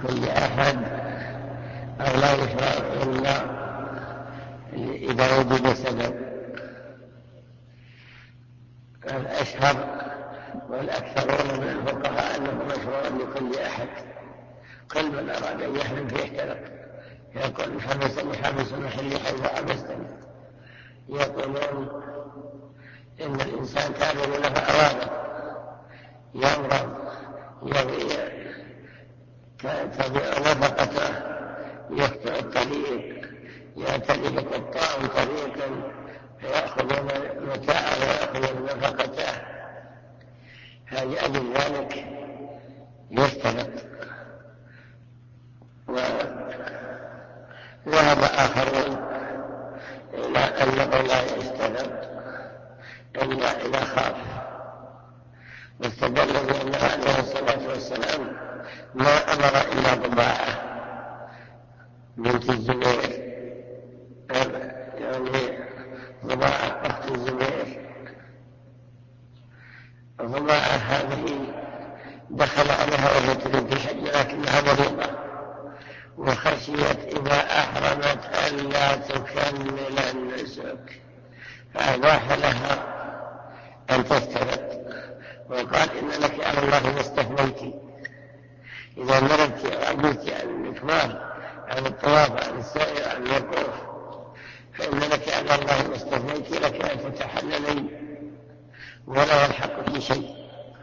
لكل أحد أو لا يشرع إلا إذا وجد سبب. الأشهر والأكثرون من الفقهاء أنه مشروع لكل أحد، كل من أراد أن يحرم فيحترق. يقول حبسني حبس محلي حيث حبستني. يقولون إن الإنسان تعمل له أوامر، يمرض تضيع نفقته، يقطع الطريق، يأتي بقطاع طريقا فيأخذون متاعه ويأخذون نفقته، فلأجل ذلك يشترط. وذهب آخرون إلى أنه لا يشترط إلا إذا خاف، واستدلوا بأن عليه الصلاة والسلام ما أمر إلا ضباعة بنت الزبير، يعني ضباعة أخت الزبير. ضباعة هذه دخل عليها وهي تريد الحج لكنها مريضة، وخشيت إذا أحرمت ألا تكمل النسك، فأباح لها أن تشترط، وقال إن لك على الله ما استثنيت. إذا مرضت وعجزت عن الإكمال، عن الطواف، عن السائر، عن الوقوف، فإن لك على الله ما استثنيت، لك أن تتحللي ولا يلحقك شيء.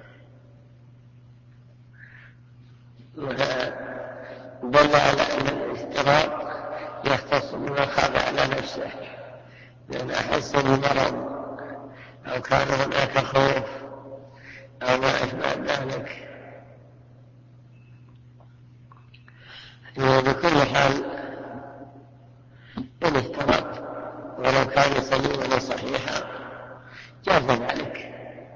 دل على أن الاشتراط يختص بما خاف على نفسه، لأن أحس بمرض أو كان هناك خوف أو ما أشبه ذلك. بكل حال إن اشترط ولو كان سليما وصحيحا جاز ذلك،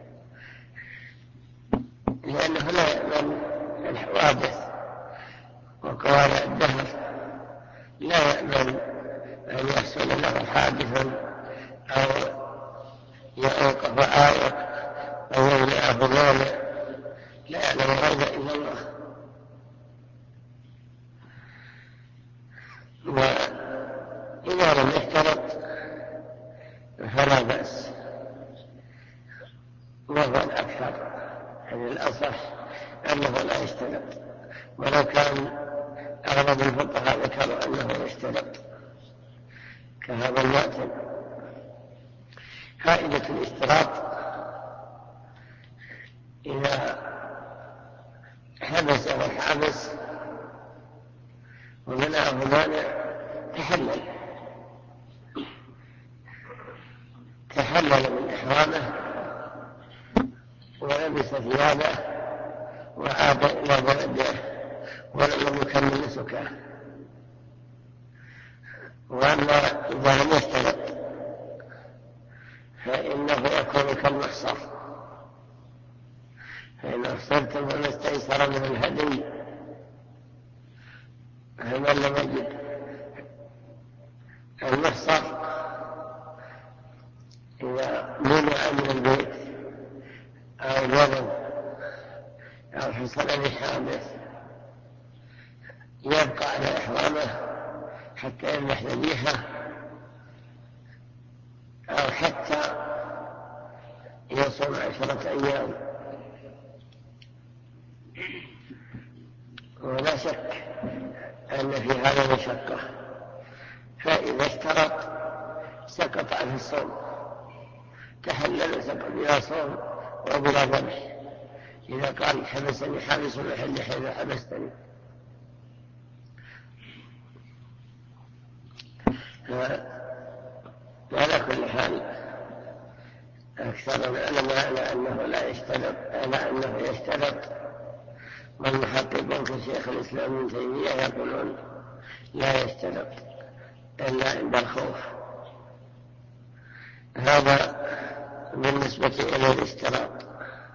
لأنه لا يأمن الحوادث وقوارع الدهر، لا يأمن أن يحصل له حادث أو يعوق فآيق أو يمنعه مانع، لا يعلم هذا إلا الله. وإذا لم يشترط فلا بأس، وهو الأكثر، يعني الأصح أنه لا يشترط، ولو كان أغلب الفقهاء ذكروا أنه يشترط كهذا المعتد. فائدة الاشتراط: إذا حبسه الحابس ومنعه مانع تحلل من إحرامه ولبس ثيابه وعاد إلى بلده ولم يكمل نسكه. وأما إذا لم يشترط فإنه يكون كالمحصر، فإن أحصرتم فما استيسر من الهدي، فمن لم يجد المحصر إذا منع من البيت أو مرض أو حصل بحادث يبقى على إحرامه حتى يمنح ذبيحة أو حتى يصوم 10 أيام. ولا شك أن في هذا مشقة، فإذا اشترط سقط عنه الصوم، تحلل سقط بلا صوم وبلا ذبح. إذا قال حبسني حابس محل حيث حبستني. وعلى كل حال أكثر العلماء على أنه لا يشترط، على أنه يشترط، والمحققون كشيخ الإسلام ابن تيمية يقولون لا يشترط إلا عند الخوف. هذا بالنسبة إلى الاشتراط.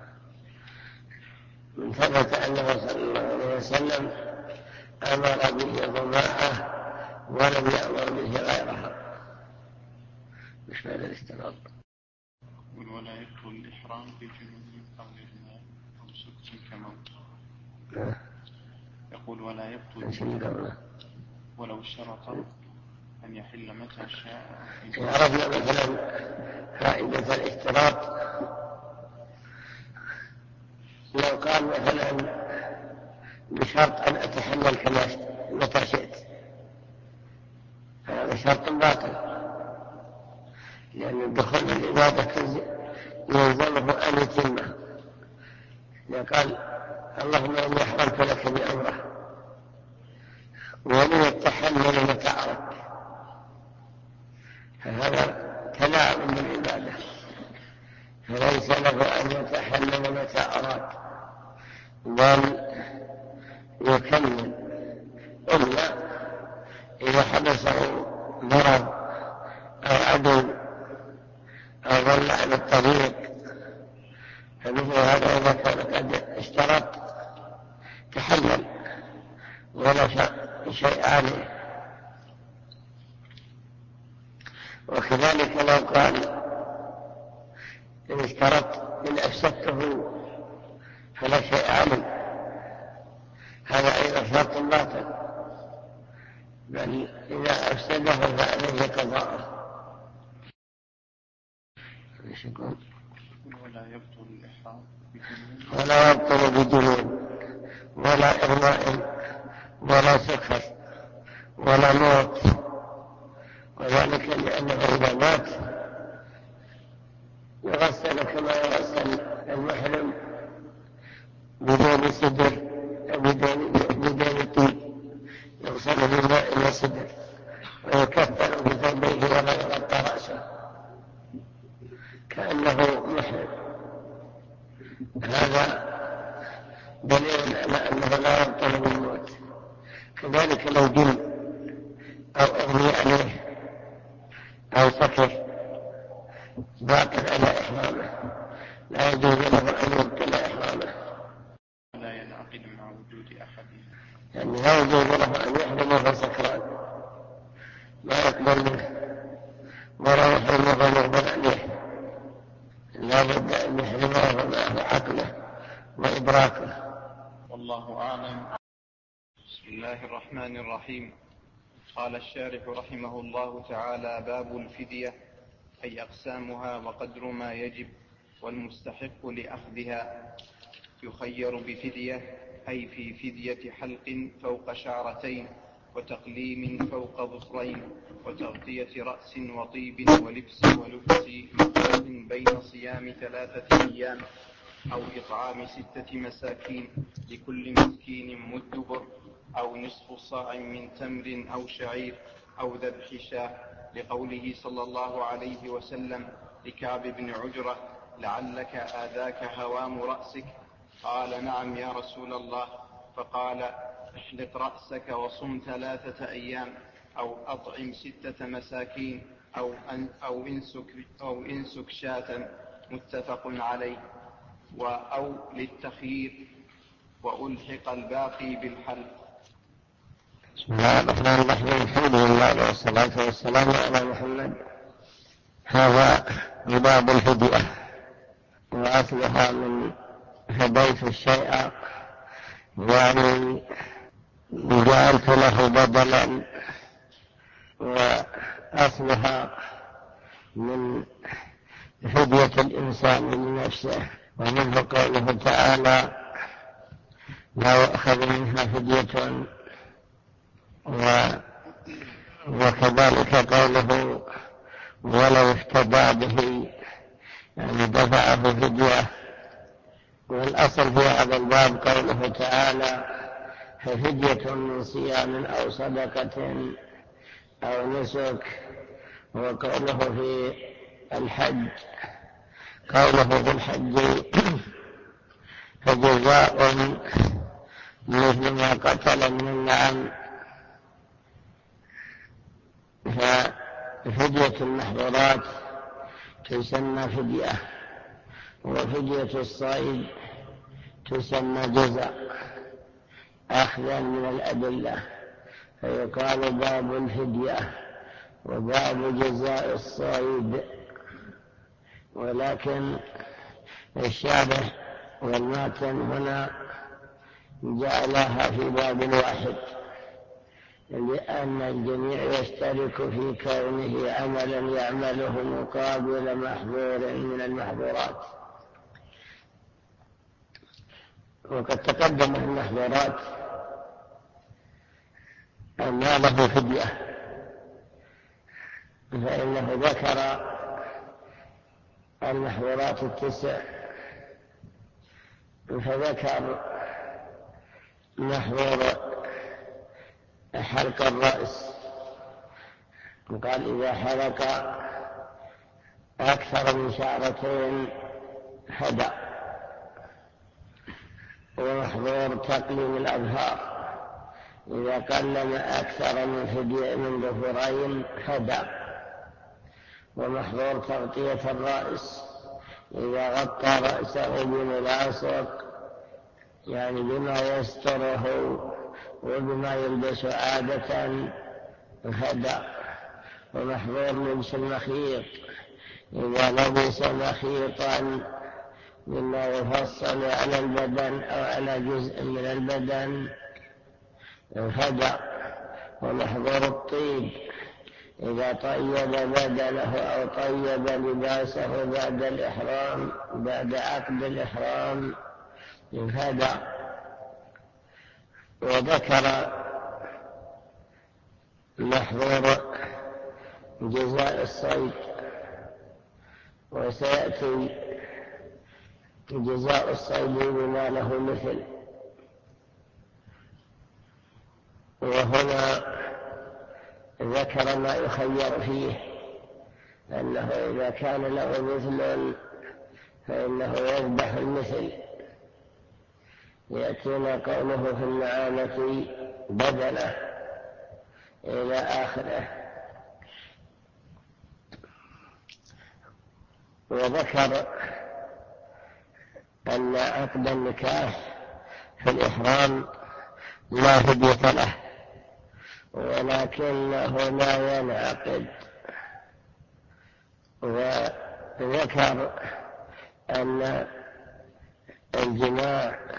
ثبت أنه صلى الله عليه وسلم أمر به ضماعة ولم يأمر به غيرها. مش هذا الاشتراط. ولا يدخل الإحرام في جنوب أو إغماء أو سكت كموت. يقول ولا يبطل ولو اشترط أن يحل متى شاء. عرفنا مثلا فائدة الاشتراط. لو قال مثلا بشرط أن أتحلل متى شئت، هذا شرط باطل، لأن الدخول العبادة يلزمه أن يتمه. إذا قال اللهم إني أحرمت لك بأمره ولي التحلل متى أردت، فهذا تلاعب بالعبادة، فليس له أن يتحلل متى أراد، بل يكمل، إلا إذا حدثه مرض أو عدو أو ضل عن الطريق، فمثل هذا إذا كان قد اشترط تحلل ولا شيء عليه. وكذلك لو قال إن اشترط إن أفسدته فلا شيء عليه، هذا أيضا شرط باطل، بل إذا أفسده فعليه قضاءه. ولا يبطل بجنون ولا إغماء ولا سكر ولا موت، وذلك لأنه إذا مات يغسل كما يغسل المحرم بدون سدر، بدون طيب، يغسل بالماء والسدر ويكفن بثوبيه ولا يغطى رأسه كأنه محرم. هذا دليل على أنه لا يبطل بالموت. كذلك لو جن أو أغمي عليه أو سكر باطل على إحرامه، لا يجوز له أن يبطل إحرامه، لا ينعقد مع وجود أحد، يعني لا يجوز له أن يحرم وهو سكران، لا يقبل منه ولا يحرم وهو مغمى عليه، لا بد أن يحرم وهو معه عقله وإدراكه. والله أعلم. بسم الله الرحمن الرحيم. قال الشارح رحمه الله تعالى: باب الفدية، أي أقسامها وقدر ما يجب والمستحق لأخذها. يخير بفدية، أي في فدية حلق فوق شعرتين، وتقليم فوق ظفرين، وتغطية رأس، وطيب ولبس مخلوق بين صيام 3 أيام، أو إطعام 6 مساكين، لكل مسكين مد بر، أو نصف صاع من تمر أو شعير، أو ذبح شاة، لقوله صلى الله عليه وسلم لكعب بن عجرة: لعلك آذاك هوام رأسك؟ قال: نعم يا رسول الله. فقال: احلق رأسك وصم 3 أيام، أو أطعم 6 مساكين، أو انسك شاة. متفق عليه. أو للتخيير، وألحق الباقي بالحلق. بسم الله الرحمن الرحيم. الحمد لله والصلاة والسلام على محمد. هذا باب الفدية، وأصلها من هديت الشيء، يعني جعلت له بدلا، وأصلها من فدية الإنسان من نفسه، ومنه قوله تعالى: لا يؤخذ منها فدية، وكذلك قوله: ولو افتدى به، يعني دفعه فدية. والأصل في هذا الباب قوله تعالى: ففدية من صيام أو صدقة أو نسك. وقوله في الحج، قوله في الحج: فجزاء مثل ما قتل من النعم. ففدية المحظورات تسمى فدية، وفدية الصيد تسمى جزاء، أخذا من الأدلة، فيقال باب الفدية وباب جزاء الصيد. ولكن الشارح والماتن هنا جعلها في باب واحد، لأن الجميع يشترك في كونه عملا يعمله مقابل محظور من المحظورات. وقد تقدم المحظورات أن له فدية، فإنه ذكر المحظورات 9، فذكر محظور حلق الرأس، قال إذا حلق أكثر من شعرتين هدى. ومحظور تقليم الأظهار، إذا قلم أكثر من ظفرين هدى. ومحظور تغطية الرأس، إذا غطى رأسه بملاصق، يعني بما يستره وبما يلبس عادة هدى. ومحظور لبس المخيط، إذا لبس مخيطا مما يفصل على البدن أو على جزء من البدن هدى. ومحظور الطيب، إذا طيب بدنه أو طيب لباسه بعد عقد الإحرام هدى. وذكر محظور جزاء الصيد، وسيأتي جزاء الصيد بما له مثل. وهنا ذكر ما يخير فيه، أنه إذا كان له مثل فإنه يذبح المثل. يأتينا قوله في المعانة بدنه إلى آخره. وذكر أن عقد النكاح في الإحرام لا فدية له، ولكنه لا ينعقد. وذكر أن الجماع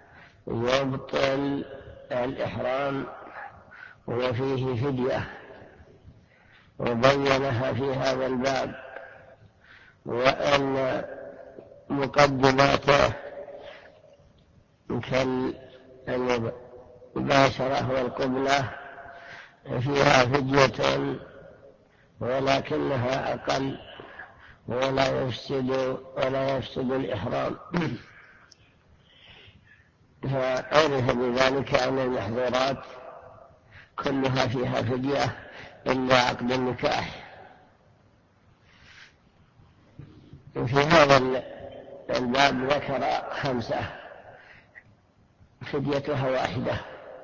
يبطل الإحرام وفيه فدية، وبينها في هذا الباب. وأن مقدماته كالمباشرة والقبلة فيها فدية، ولكنها أقل ولا يفسد الإحرام. فعرف بذلك أن المحظورات كلها فيها فدية إلا عقد النكاح. في هذا الباب ذكر 5 فديتها واحدة: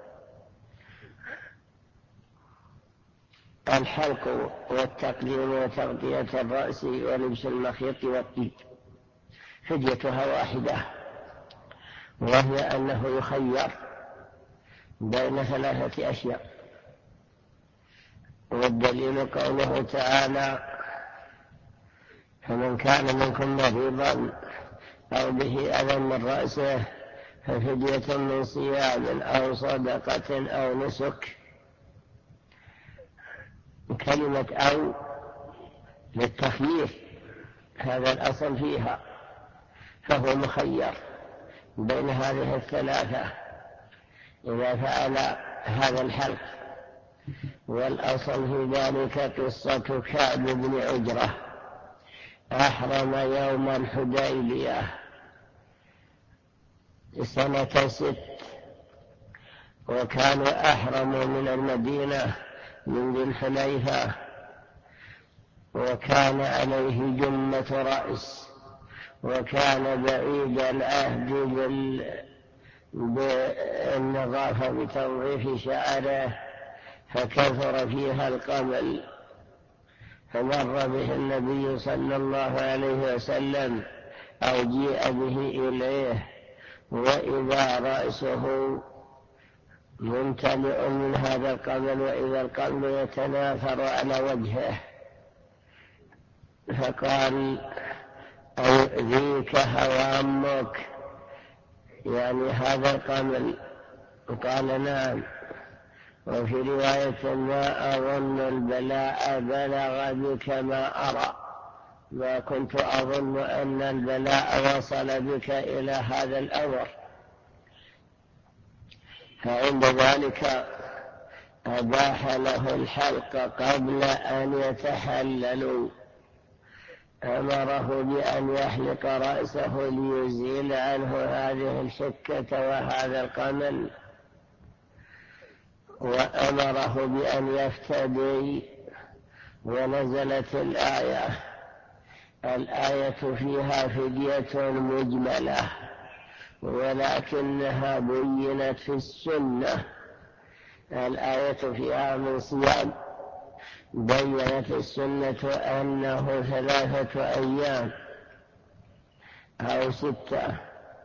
الحلق والتقليم وتغطية الرأس ولبس المخيط والطيب، فديتها واحدة، وهي أنه يخير بين 3 أشياء. والدليل قوله تعالى: فمن كان منكم مريضا أو به أذى من رأسه ففدية من صيام أو صدقة أو نسك. كلمة أو للتخيير، هذا الأصل فيها، فهو مخير بين هذه 3 إذا فعل هذا الحلق. والأصل في ذلك قصة كعب بن عجرة، أحرم يوم الحديبية سنة 6، وكانوا أحرموا من المدينة من ذي الحليفة، وكان عليه جمة رأس، وكان بعيد العهد بالنظافة بتنظيف شعره، فكثر فيها القمل. فمر به النبي صلى الله عليه وسلم أو جيء به إليه، وإذا رأسه ممتلئ من هذا القمل، وإذا القمل يتناثر على وجهه، فقال: أيؤذيك هوامك؟ يعني هذا القمل؟ قال نعم. وفي رواية ما أظن البلاء بلغ بك ما أرى، ما كنت أظن أن البلاء وصل بك إلى هذا الأمر. فعند ذلك أباح له الحلق قبل أن يتحللوا، أمره بأن يحلق رأسه ليزيل عنه هذه الحكة وهذا القمل، وأمره بأن يفتدي. ونزلت الآية فيها فدية مجملة، ولكنها بينت في السنة. الآية فيها من صيام، بينت السنة أنه 3 أيام أو 6.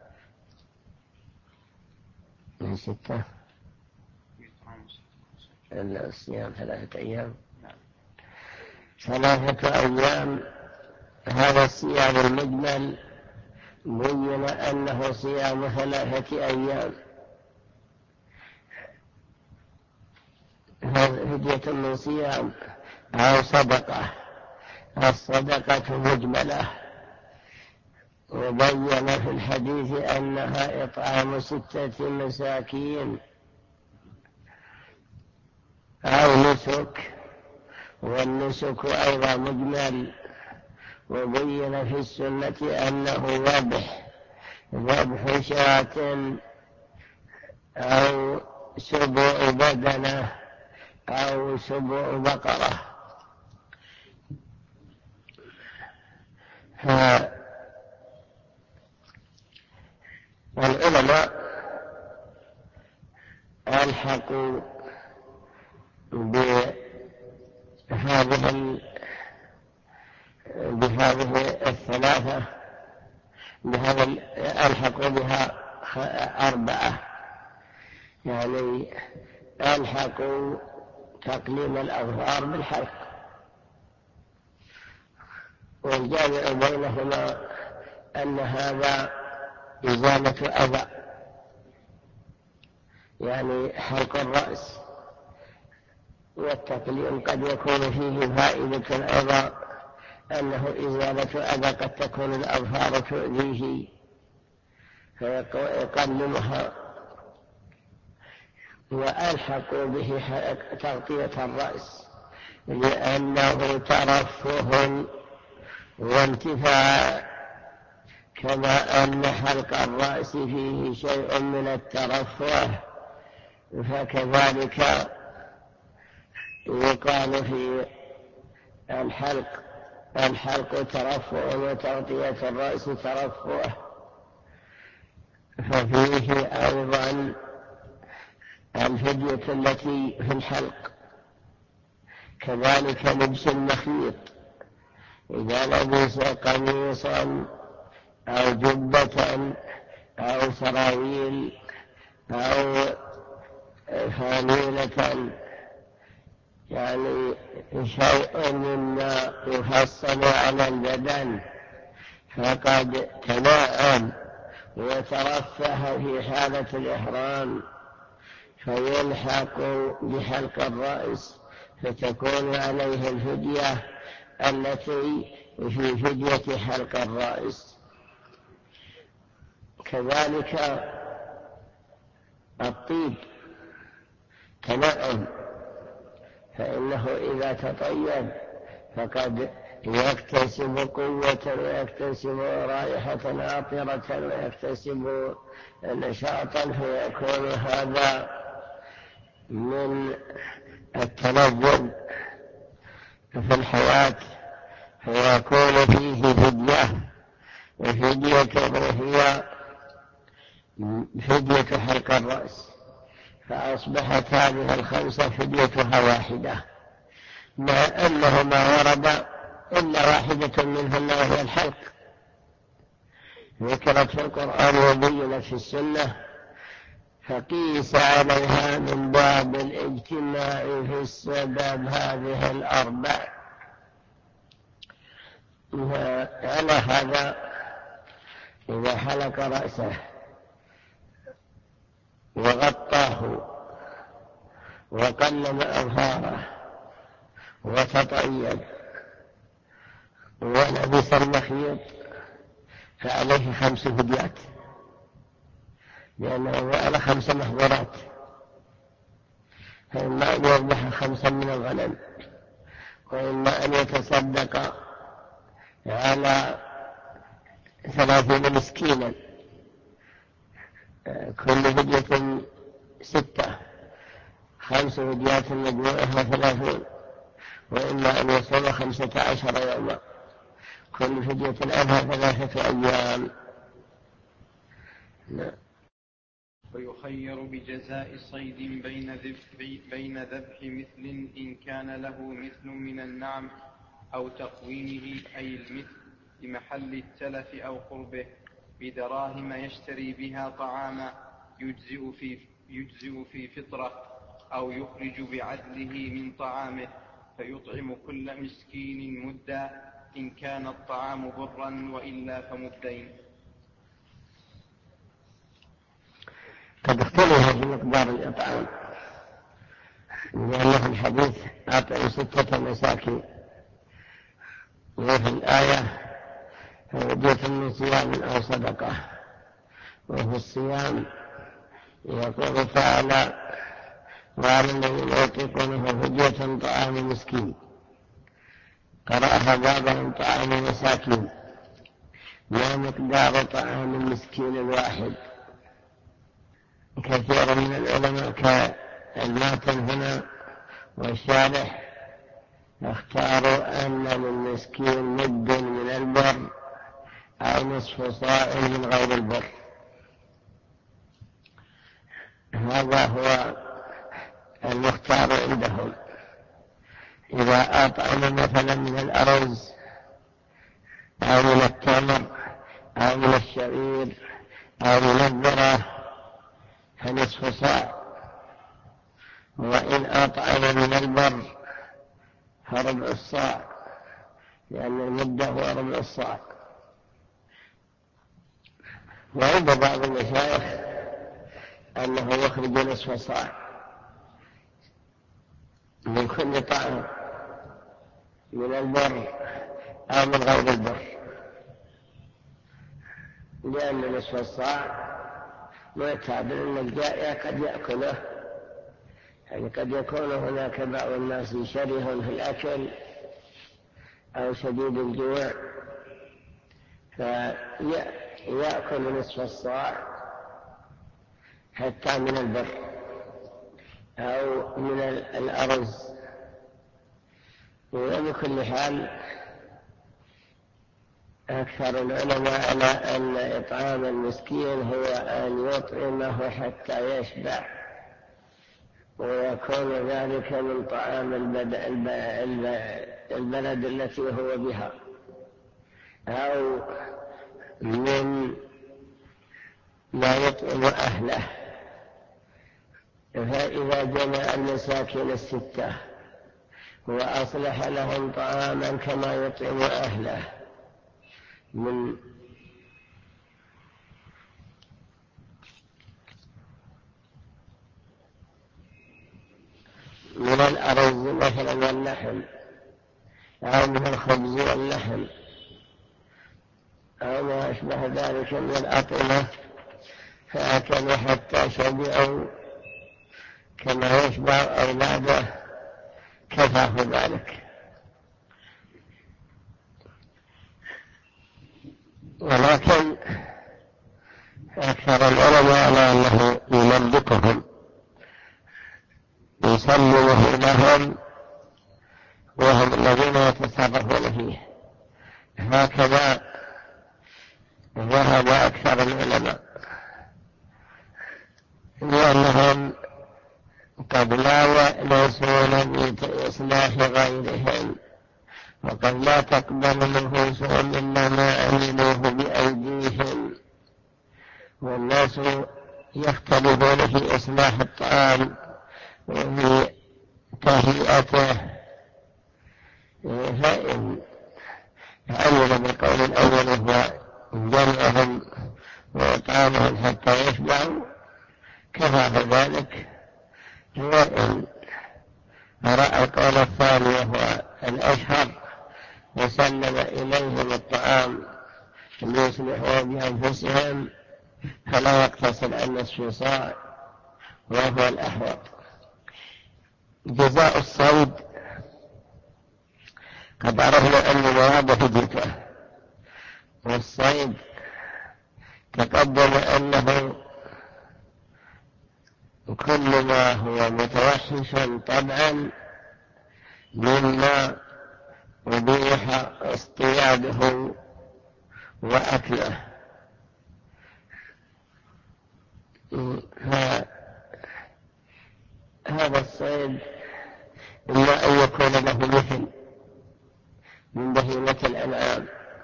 من 6 الصيام 3 أيام، 3 أيام. هذا الصيام المجمل بين أنه صيام 3 أيام، فدية من صيام أو صدقة. الصدقة مجملة، وبين في الحديث أنها إطعام 6 مساكين أو نسك، والنسك أيضا مجمل. وبين في السنة أنه ذبح شاة أو سبع بدنة أو سبع بقرة. والعلماء ألحقوا بهذه 3، ألحقوا بها 4، يعني ألحقوا تقليم الأظفار بالحلق. والجامع بينهما أن هذا إزالة أذى، يعني حلق الرأس، والتقليم قد يكون فيه فائدة أيضا، أنه إزالة أذى، قد تكون الأظفار تؤذيه فيقلمها. وألحقوا به تغطية الرأس، لأنه ترفه وانتفاع، كما أن حلق الرأس فيه شيء من الترفه، فكذلك يقال في الحلق ترفه وتغطية الرأس ترفه. ففيه أيضا الفدية التي في الحلق. كذلك لبس المخيط، إذا لبس قميصا أو جبة أو سراويل أو فانيلة، يعني شيء مما يفصل على البدن، فقد تناعم وترفه في حالة الإحرام، فيلحق بحلق الرأس، فتكون عليه الفدية التي في فدية حلق الرأس. كذلك الطيب تنعم، فإنه إذا تطيب فقد يكتسب قوة ويكتسب رائحة عطرة ويكتسب نشاطا، فيكون هذا من التلذذ في الحياة، فيكون فيه فدية. وفديته هي فدية حلق الرأس، فأصبحت هذه 5 فديتها واحدة، مع أنه ما ورد إلا واحدة منهن وهي الحلق، ذكرت في القرآن وبينت في السنة، فقيس عليها من باب الاجتماع في السبب هذه 4. على هذا إذا حلق رأسه وغطاه وقلم أظهاره وتطيب ولبس المخيط فعليه 5 فديات، لأنه فعل 5 محظورات. فإما أن يذبح 5 من الغنم، وإما أن يتصدق على 30 مسكينا، كل فدية 6، 5 فديات مجموعها 30، وإما أن يصوم 15 يوما، كل فدية عنها 3 أيام. ويخير بجزاء صيد بين ذبح مثل إن كان له مثل من النعم أو تقويمه أي المثل بمحل التلف أو قربه بدراهم يشتري بها طعاما يجزئ في فطرة، أو يخرج بعدله من طعامه فيطعم كل مسكين مدا إن كان الطعام برا، وإلا فمدين. قد اختلف في مقدار الإطعام، لأن في الحديث أطعم 6 مساكين، وفي الآية فدية من صيام أو صدقة. وفي الصيام يقول تعالى: وعلى الذين يطيقونه فدية طعام مسكين، قرأها بعضهم طعام مساكين، ما مقدار طعام المسكين الواحد. كثير من العلماء كالماتن هنا والشارح اختاروا أن للمسكين مد من البر أو نصف صاع من غير البر. هذا هو المختار عندهم. إذا أطعم مثلا من الأرز أو من التمر أو من الشعير أو من الذرة فنصف صاع، وإن أطعم من البر فربع الصاع، لأن المدة هو ربع الصاع. وعند بعض المشايخ أنه يخرج نصف صاع من كل طعام، من البر أو من غير البر، لأن نصف الصاع معتاد أن الجائع قد يأكله، يعني قد يكون هناك بعض الناس شره في الأكل أو شديد الجوع فيأكل نصف الصاع حتى من البر أو من الأرز. وبكل حال أكثر العلماء على أن إطعام المسكين هو أن يطعمه حتى يشبع، ويكون ذلك من طعام البلد التي هو بها، أو من ما يطعم أهله. فإذا جمع المساكين 6 وأصلح لهم طعاما كما يطعم أهله من الأرز مثلا واللحم، أو من الخبز واللحم، أو ما أشبه ذلك من الأطعمة، فأكلوا حتى شبعوا كما يشبع أولاده، كفاه ذلك. ولكن أكثر العلماء على أنه يملكهم، يسلمه لهم وهم الذين يتصرفون فيه. هكذا ذهب أكثر العلماء، لأنهم قد لا يأنسون بإصلاح غيرهم، وقد لا تقبل نفوسهم إلا ما عملوه بأيديهم، والناس يختلفون في إصلاح الطعام وفي تهيئته. فإن عمل بالقول الأول وهو جمعهم وإطعامهم حتى يشبعوا، كفى بذلك. وإن رأى القول الثاني وهو الأشهر وسلم إليهم الطعام ليصلحوا بأنفسهم فلا يقتصر عن نصف صاع وهو الأحوط. جزاء الصيد قد عرفنا أن المراد فديته، والصيد تقدم أنه كل ما هو متوحش طبعا مما أبيح اصطياده وأكله. هذا الصيد إما أن يكون له مثل من بهيمة الأنعام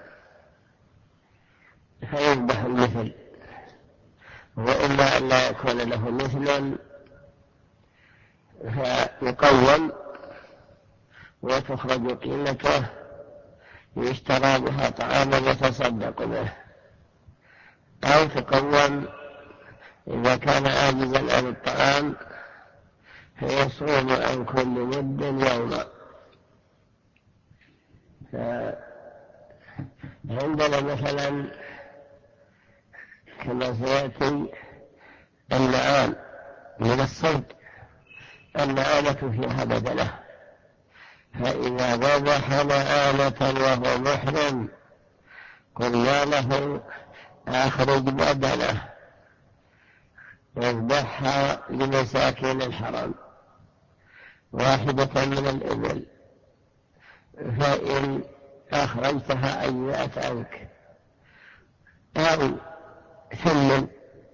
فيذبح المثل، وإما أن لا يكون له مثل فيقوم وتخرج قيمته يشترى بها طعاما يتصدق به، أو تقوم إذا كان عاجزا عن الطعام فيصوم عن كل مد يوما. عندنا مثلا كما سيأتي النعام من الصيد، النعامة فيها بدنة، فإذا ذبح نعامة وهو محرم قلنا له أخرج بدنه واذبحها لمساكين الحرم واحدة من الإبل، فإن أخرجتها أجزأت عنك، أو ثمن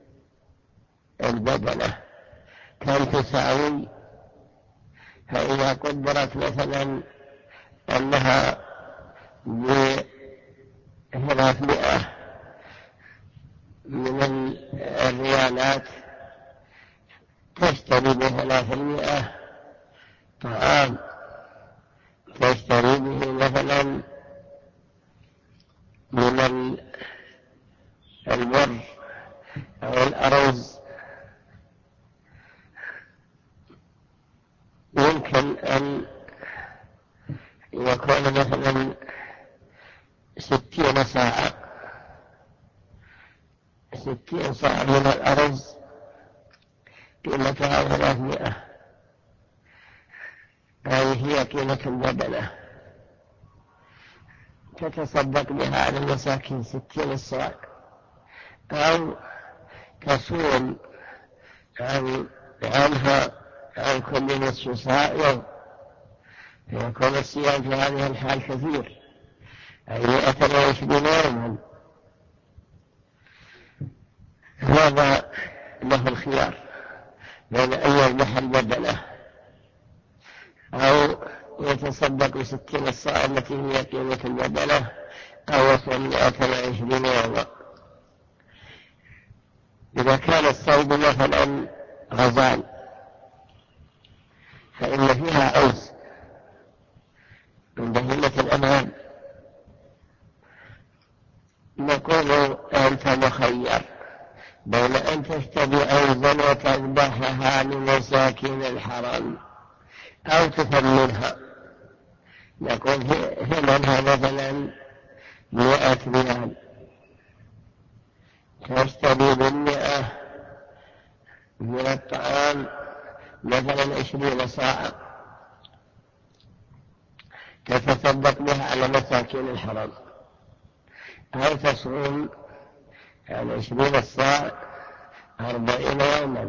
البدنة كم تساوي. فإذا قدرت مثلا أنها ب300 من الريالات تشتري ب300 طعام، تشتري به مثلا من البر أو الأرز، يمكن أن يكون مثلا 60 صاعا، 60 صاع من الأرز قيمتها 300، هذه هي قيمة البدنة، تتصدق بها على المساكين 60 صاع، أو تصوم عنها عن كل نصف صاع يوم، فيكون الصيام في هذه الحال كثير، أي 120 يوما. هذا له الخيار بين أن يذبح البدنة أو يتصدق 60 صاع التي هي قيمة البدنة، أو يصوم 120 يوما. إذا كان الصيد مثلا غزال فإن فيها عوز من بهيمة الأنعام، نقول أنت مخير بين أن تشتري عوزا وتذبحها لمساكين الحرم أو تثمنها. نقول ثمنها مثلا 100 ريال، تشتري ب100 من الطعام مثلا 20 صاعا تتصدق بها على مساكين الحرم، أو تصوم عن 20 صاع 40 يوما.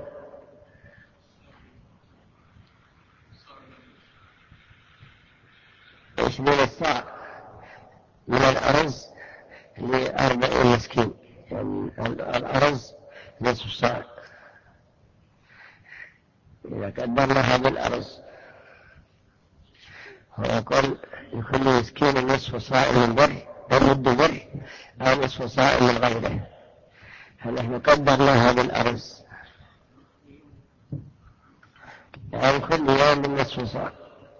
20 صاع من الأرز ل40 مسكين، يعني الأرز نصف صاع، إذا قدرناها بالأرز ويقول لكل مسكين نصف صاع من بر أو مد بر أو نصف صاع من غيره، فنحن قدرناها بالأرز يعني كل يوم نصف صاع،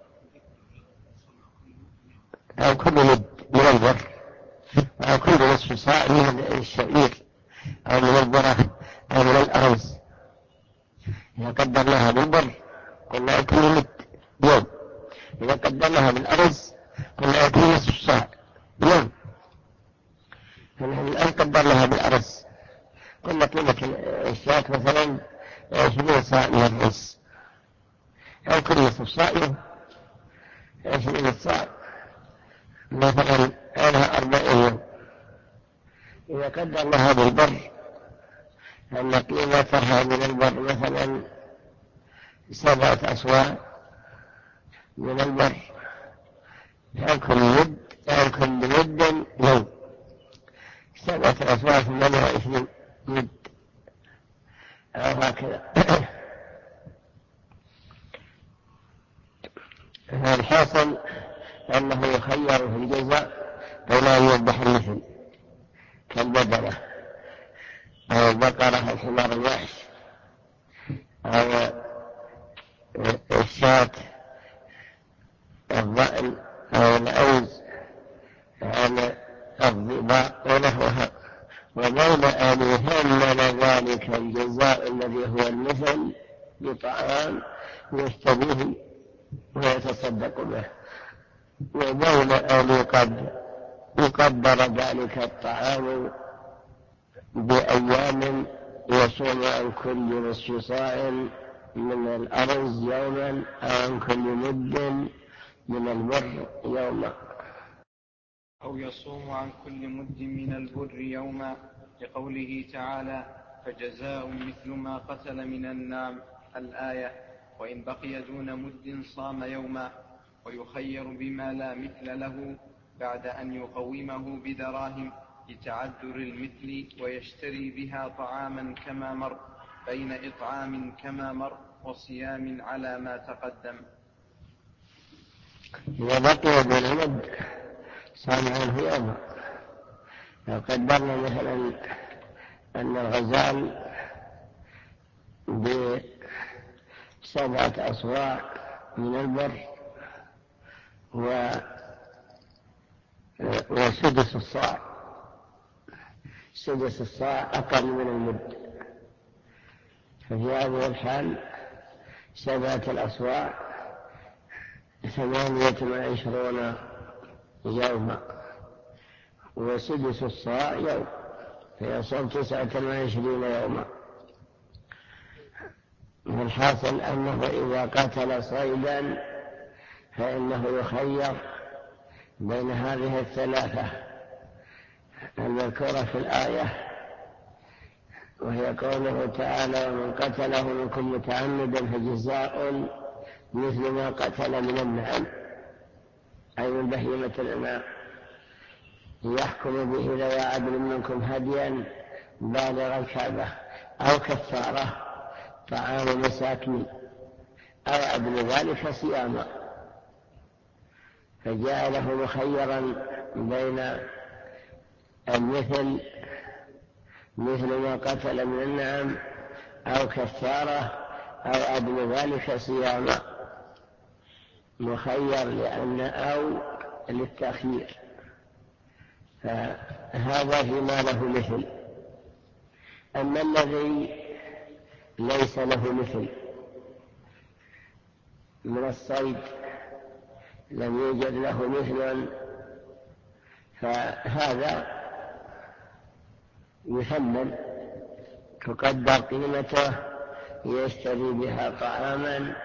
أو كل مد من البر، أو كل نصف صاع من الشعير أو من الذرة أو من الأرز. إذا قدرناها بالبر قلنا يكون مد يوم، إذا قدرناها بالأرز قلنا يكون نصف صاع يوم. فنحن الآن قدرناها بالأرز، قلنا قيمة الشاة مثلا 20 صاع من الرز، أو كل نصف صاع يوم 20 صاع مثلا أنا 40 يوم. إذا قدرناها بالبر أن قيمتها من البر مثلا 7 أصواع من البر، أو كل مد يوم 7 أصواع 28 مد أو هكذا. فالحاصل أنه يخير في الجزاء بين أن يذبح المثل كالبدنة أو البقرة الحمار الوحش أو الشاة الضأن أو الأوز على الضباء ونحوها، وبين أن يهمل ذلك الجزاء الذي هو المثل بطعام يشتبه ويتصدق به، وبين أن يقدر ذلك الطعام بأيام يصوم عن كل نصف صاع من الأرز يوما أو عن كل مد من البر يوما، أو يصوم عن كل مد من البر يوما، لقوله تعالى فجزاء مثل ما قتل من النعم الآية، وإن بقي دون مد صام يوما. ويخير بما لا مثل له بعد أن يقومه بدراهم لتعذر المثل، ويشتري بها طعاما كما مر، بين إطعام كما مر وصيام على ما تقدم. إذا بقي دون مد صام عنه يوما. لو قدرنا مثلا أن الغزال ب7 أصواع من البر وسدس الصاع أقل من المد، ففي هذه الحال 7 الأصواع 28 يوما، وسدس الصاع يوم، فيصوم 29 يوما. والحاصل أنه إذا قتل صيدا فإنه يخير بين هذه الثلاثة المذكورة في الآية، وهي قوله تعالى ومن قتله منكم متعمدا فجزاء مثل ما قتل من النعم، أي من بهيمة الأنعام، يحكم به ذوي عدل منكم هديا بالغ الكعبة، أو كفارة طعام مساكين، أو عدل ذلك صياما. فجعله مخيرا بين المثل مثل ما قتل من النعم، أو كفارة، أو عدل ذلك صياما. مخير لأن أو للتأخير، فهذا فيما له مثل. أما الذي ليس له مثل من الصيد لم يوجد له مثل، فهذا يثمن، تقدر قيمته، يشتري بها طعاما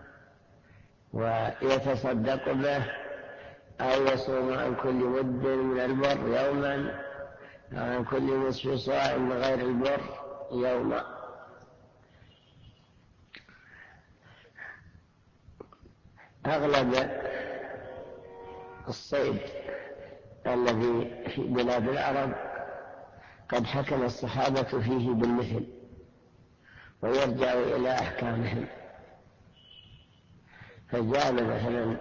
ويتصدق به، أو يصوم عن كل مد من البر يوما، أو عن كل نصف صاع من غير البر يوما. أغلب الصيد الذي في بلاد العرب قد حكم الصحابة فيه بالمثل، ويرجع إلى أحكامهم. فجعل مثلا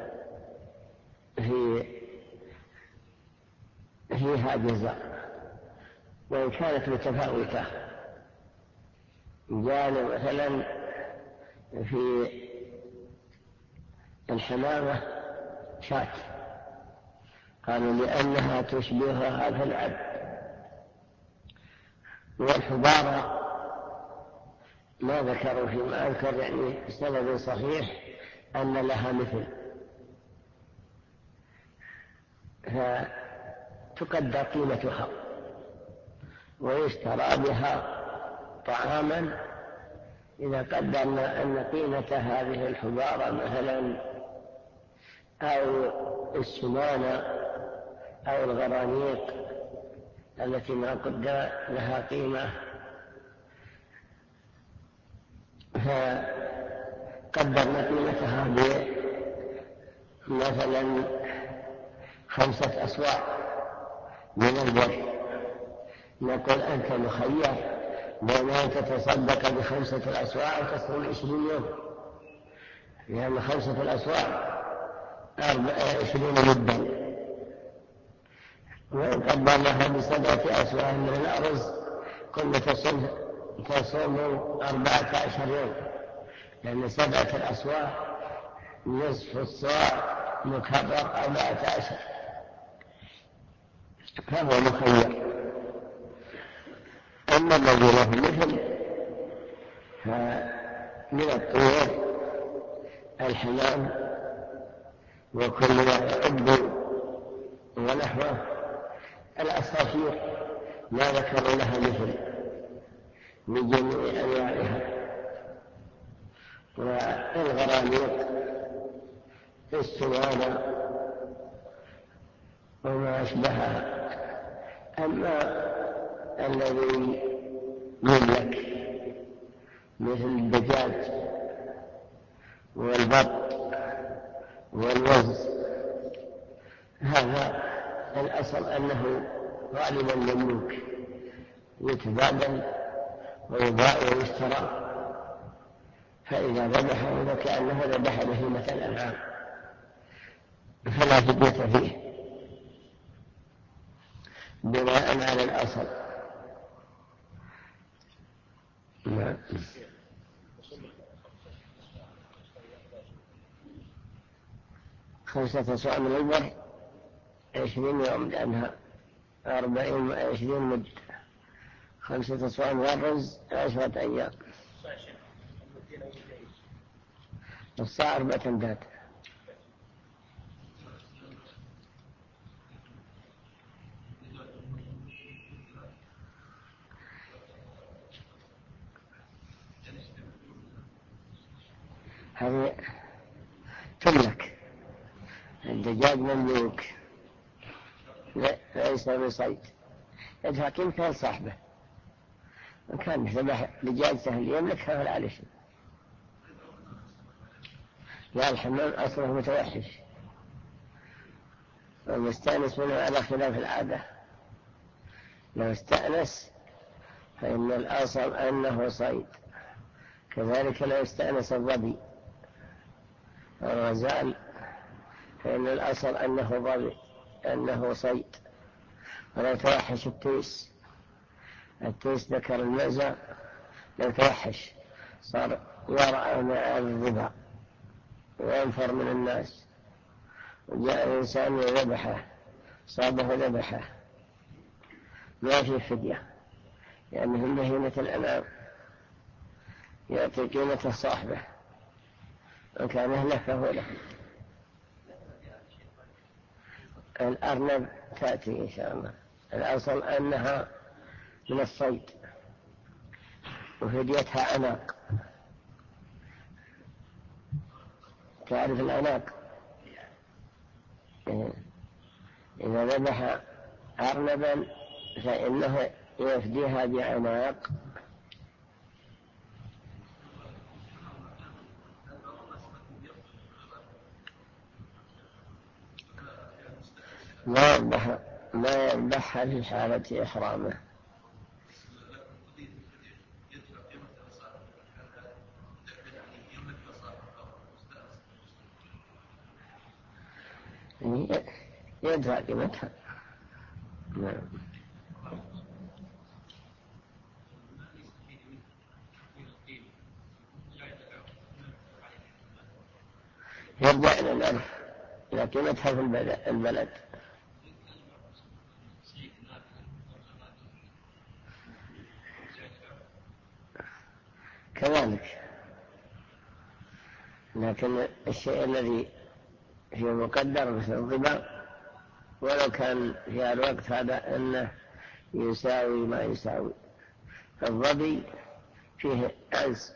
فيها جزاء وإن كانت متفاوتة. جعل مثلا في الحمامة شاة، قالوا لأنها تشبهها في العبد، والحبارة ما ذكروا فيما أذكر يعني بسبب صحيح أن لها مثل، فتقدر قيمتها ويشترى بها طعاما. إذا قدرنا أن قيمة هذه الحجارة مثلا أو السمانة أو الغرانيق التي ما قدر لها قيمة، فقدرنا قيمتها مثلا 5 أسواع من البر، نقول أنت مخير بين أن تتصدق ب5 أسواع أو تصوم 20 يوم، لأن 5 أسواع 20 مدا، وإن قدرناها ب7 أسواع من الأرز كنا تصوم 14 يوم، لأن 7 أسواع نصف الصاع مكرر 14، فهو مخير. أما الذي له مثل فمن الطيور الحمام وكل ما يعد ونحوه، العصافير ما ذكروا لها مثل بجميع أنواعها، والغرانيق السوانة وما أشبهها. أما الذي يملك مثل الدجاج والبط والوز، هذا الأصل أنه غالبا مملوك، يتبادل ويباع ويشترى، فإذا ذبحه فكأنه ذبح بهيمة الأنعام، فلا فدية فيه بناء على الأصل. نعم. 5 أسواع من البر 20 يوم، لأنها 20 مد. 5 أسواع من الرز 10 أيام. الصاع 4 أمداد. هذه تملك، الدجاج مملوك ليس بصيد، يدفع قيمته لصاحبه، وإن كان ذبح دجاج سهل يملكها فلا عليه شيء. لا، الحمام أصله متوحش والمستأنس منه على خلاف العادة، لو استأنس فإن الأصل أنه صيد، كذلك لو استأنس الظبي والغزال فإن الأصل أنه ظبي أنه صيد. ولو توحش التيس ذكر المزع، لو توحش صار يرعى مع الربا وينفر من الناس، وجاء الإنسان وذبحه صابه ذبحه، ما فيه فدية، لأنه من بهيمة الأنعام يأتي قيمة صاحبه، وكان أهله فهو له. الأرنب تأتي إن شاء الله، الأصل أنها من الصيد وفديتها عناق. تعرف العناق؟ إذا ذبح أرنبا فإنه يفديها بعناق. ما يذبحها في حالة إحرامه. يدفع قيمتها. نعم. يرجع إلى العرف إلى قيمتها في البلد. كذلك، لكن الشيء الذي فيه مقدر مثل الربا ولو كان في الوقت هذا أنه يساوي ما يساوي، الظبي فيه أنس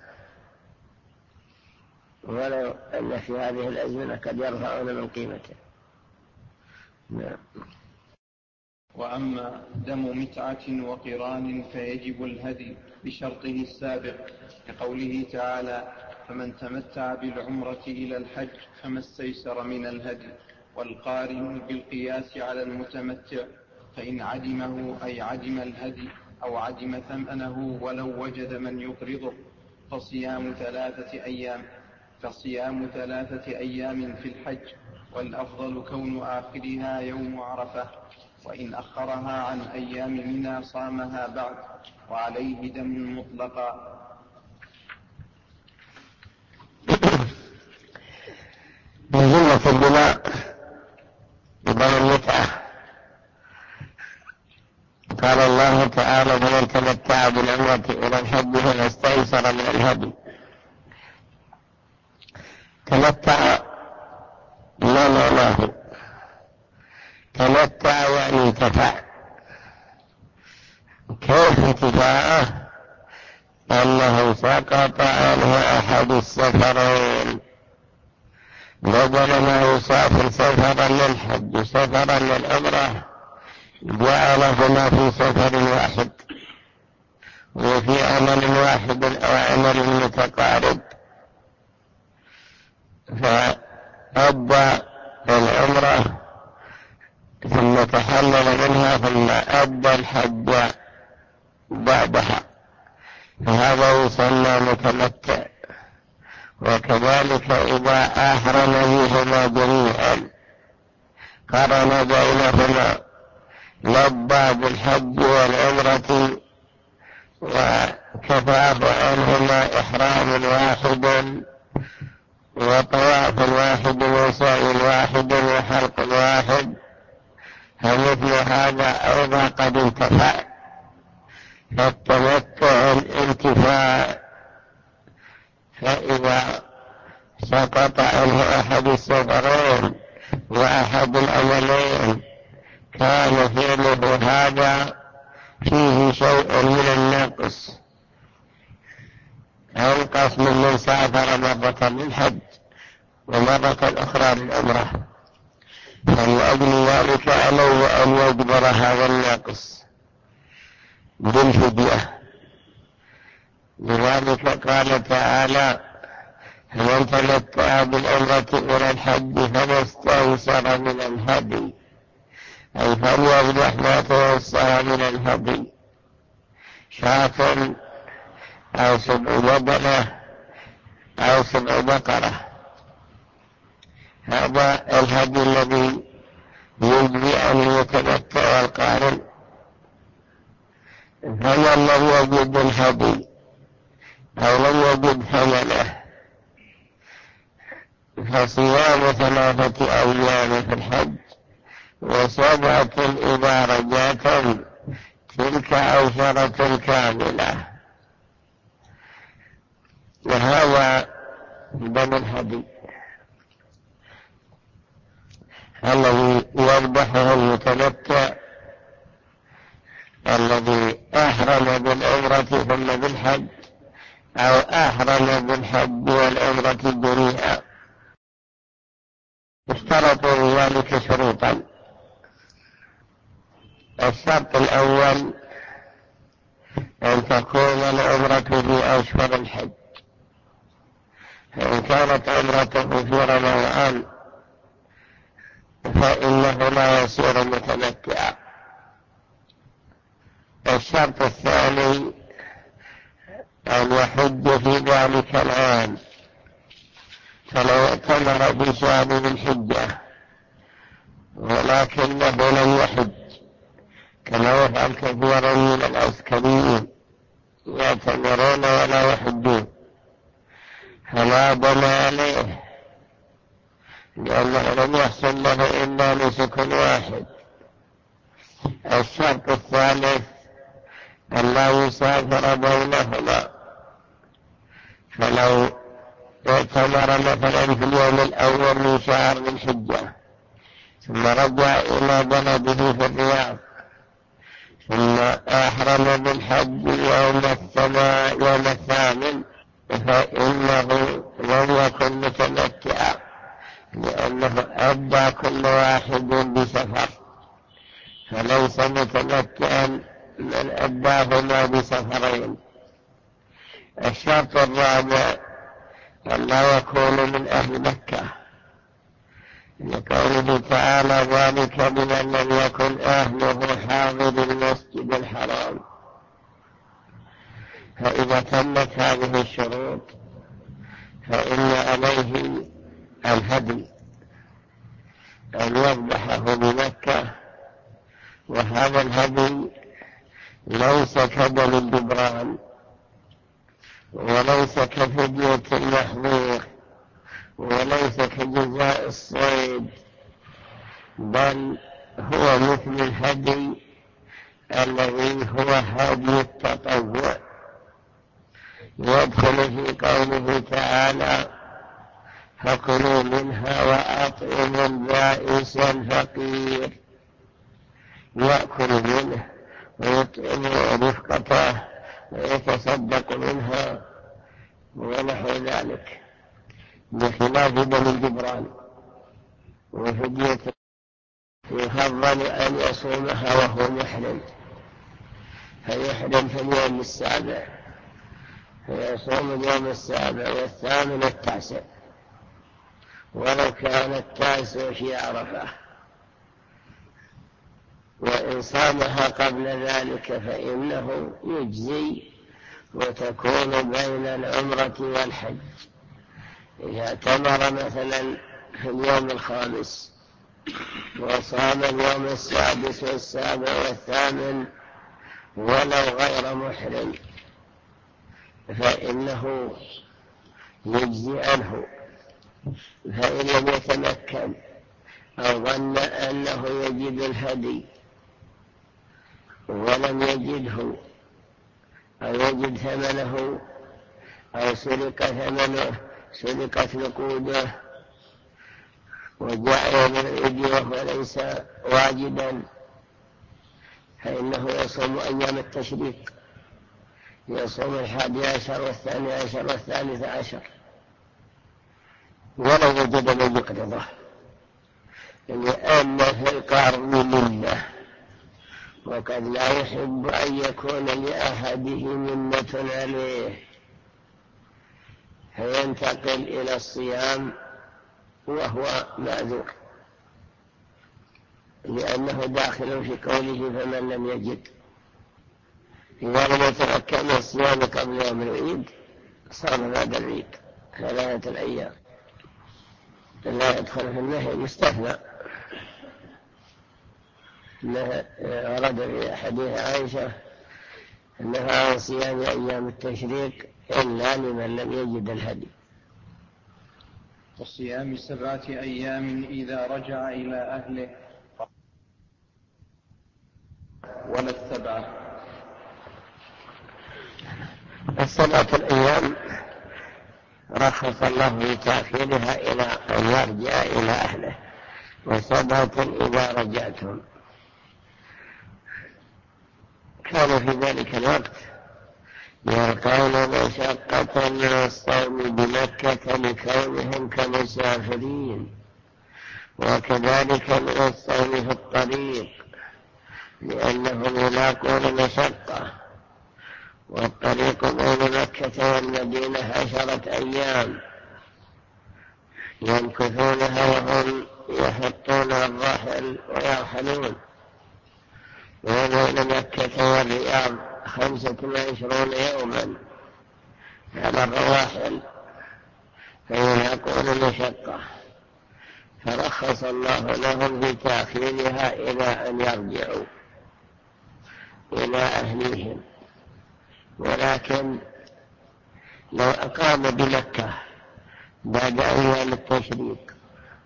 ولو أن في هذه الأزمنة قد يرفعون من قيمته. نعم. وأما دم متعة وقران فيجب الهدي بشرطه السابق، لقوله تعالى: فمن تمتع بالعمرة إلى الحج فما استيسر من الهدي. والقارن بالقياس على المتمتع، فإن عدمه أي عدم الهدي أو عدم ثمنه ولو وجد من يقرضه فصيام 3 أيام في الحج، والأفضل كون آخرها يوم عرفة، وإن أخرها عن أيام منى صامها بعد، وعليه دم مطلقا. من جملة البناء دم المتعة، قال الله تعالى: فمن تمتع بالعمرة إلى الحج فما استيسر من الهدي. تمتع ما معناه؟ تمتع يعني انتفع. كيف انتفاعه؟ أنه سقط عنه أحد السفرين، بدل ما يسافر سفرا للحج سفرا للعمرة جعلهما في سفر واحد وفي عمل واحد أو عمل متقارب، فأدى العمرة ثم تحلل منها ثم أدى الحج بعدها، فهذا يسمى متمتع. وكذلك إذا أحرم بهما جميعا قرن بينهما، لبى بالحج والعمرة وكفاه عنهما إحرام واحد وطواف واحد وسعي واحد وحلق واحد، فمثل هذا أيضا قد انتفع. فالتمتع الانتفاع، فإذا سقط عنه أحد السفرين وأحد العملين كان فعله هذا فيه شيء من النقص، أنقص من سافر مرة للحج ومرة أخرى للعمرة، فلأجل ذلك عليه أن يجبر هذا النقص بالفدية. لذلك قال تعالى: فمن تمتع بالعمرة إلى الحج فما استيسر من الهدي، أي فليذبح ما تيسر من الهدي، شاة أو 7 بدنة أو 7 بقرة. هذا الهدي الذي يجري أن يتمتع والقارن. فمن لم يجد الهدي أو لم يجد ثمنه فصيام 3 أيام في الحج و7 إذا رجعتم، تلك 10 كاملة. وهذا دم الهدي الذي يذبحه المتمتع الذي أحرم بالعمرة ثم بالحج أو أحرم بالحج والعمرة جميعا. اشترطوا ذلك شروطا. الشرط الأول أن تكون العمرة في أشهر الحج، فإن كانت عمرته في رمضان فإنه لا يصير متمتعا. الشرط الثاني أن يحج في ذلك العام، فلو اعتمر بشهر الحجة ولكنه لم يحج، كما يفعل كثير من العسكريين يعتمرون ولا يحجون، فلا دم عليه، لأنه لم يحصل له إلا نسك واحد. الشرط الثالث أن لا يسافر بينهما، فلو اعتمر مثلا في اليوم الأول من شهر ذي الحجة ثم رجع إلى بلده في الرياض ثم أحرم بالحج يوم الثامن فإنه لم يكن متمتعا، لأنه أدى كل واحد بسفر، فليس متمتعا من أداهما بسفرين. الشرط الرابع أن لا يكون من أهل مكة، لقوله تعالى ذلك بمن لم يكن أهله حاضر المسجد الحرام. فإذا تمت هذه الشروط فإن عليه الهدي أن يذبحه بمكة، وهذا الهدي ليس كدم الجبران وليس كفدية المحظور وليس كجزاء الصيد، بل هو مثل الهدي الذي هو هدي التطوع، يدخل في قوله تعالى فكلوا منها وأطعموا البائس الفقير، يأكل منه ويطعم رفقته ويتصدق منها ونحو ذلك، بخلاف دم الجبران وفدية. يفضل أن يصومها وهو محرم، فيحرم في اليوم السابع، فيصوم اليوم السابع والثامن والتاسع، ولو كان التاسع في عرفة. وإن صامها قبل ذلك فإنه يجزي، وتكون بين العمرة والحج. إذا اعتمر مثلا في اليوم الخامس وصام اليوم السادس والسابع والثامن ولو غير محرم فإنه يجزي عنه. فإن لم يتمكن أو ظن أنه يجد الهدي ولم يجده أو يجد ثمنه أو سرق ثمنه، سرقت نقوده وجاء يوم العيد وهو ليس واجبا، فإنه يصوم أيام التشريق، يصوم 11 و12 و13 ولو وجد من يقرضه، لأن في القرض منه، وقد لا يحب أن يكون لأحده منة عليه فينتقل إلى الصيام وهو معذور، لأنه داخل في قوله فمن لم يجد. إذا لم يتمكن الصيام قبل يوم العيد صام بعد العيد 3 أيام، لا يدخل في النهي مستثنى. ورد في حديث عائشة أنها عن صيام أيام التشريق إلا لمن لم يجد الهدي. وصيام 7 أيام إذا رجع إلى أهله ولا 7. 7 الأيام رخص الله في تأخيرها إلى أن يرجع إلى أهله، و7 إذا رجعتم. كان في ذلك الوقت يلقون مشقة من الصوم بمكة لكونهم كمسافرين، وكذلك من الصوم في الطريق لأنهم يلاقون مشقة، والطريق بين مكة والمدينة 10 أيام يمكثونها وهم يحطون الرحل ويرحلون، وبين مكة والرياض 25 يوما على الرواحل، فيلاقون مشقة، فرخص الله لهم في تأخيرها إلى أن يرجعوا إلى أهليهم. ولكن لو أقام بمكة بعد أيام التشريق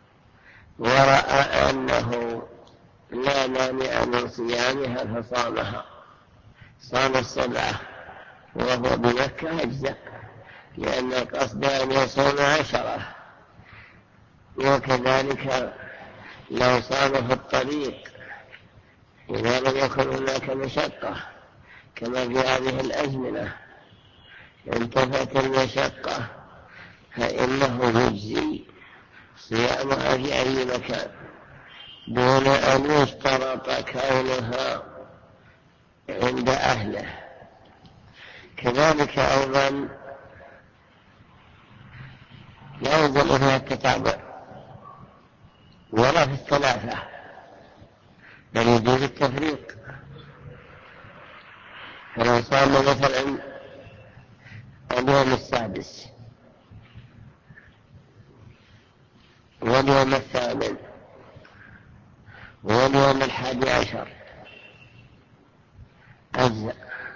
ورأى أنه لا مانع من صيامها فصامها، صام 7 وهو بمكة أجزاء، لأن القصد أن يصوم 10. وكذلك لو صام في الطريق إذا لم يكن هناك مشقة كما في هذه الأزمنة انتفت المشقة فإنه يجزي صيامها في أي مكان دون أن يشترط كونها عند أهله. كذلك أيضا لا يلزم فيها التتابع ولا في الثلاثة، بل يجوز التفريق. فلو صام مثلا اليوم 6 واليوم 8 واليوم 11 أجزاء.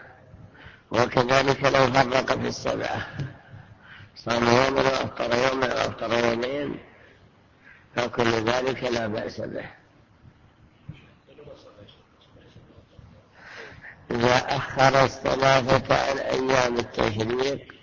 وكذلك لو فرق في 7 صام يوما وأفطر يوما وأفطر يومين فكل ذلك لا بأس به. إذا أخر 3 عن أيام التشريق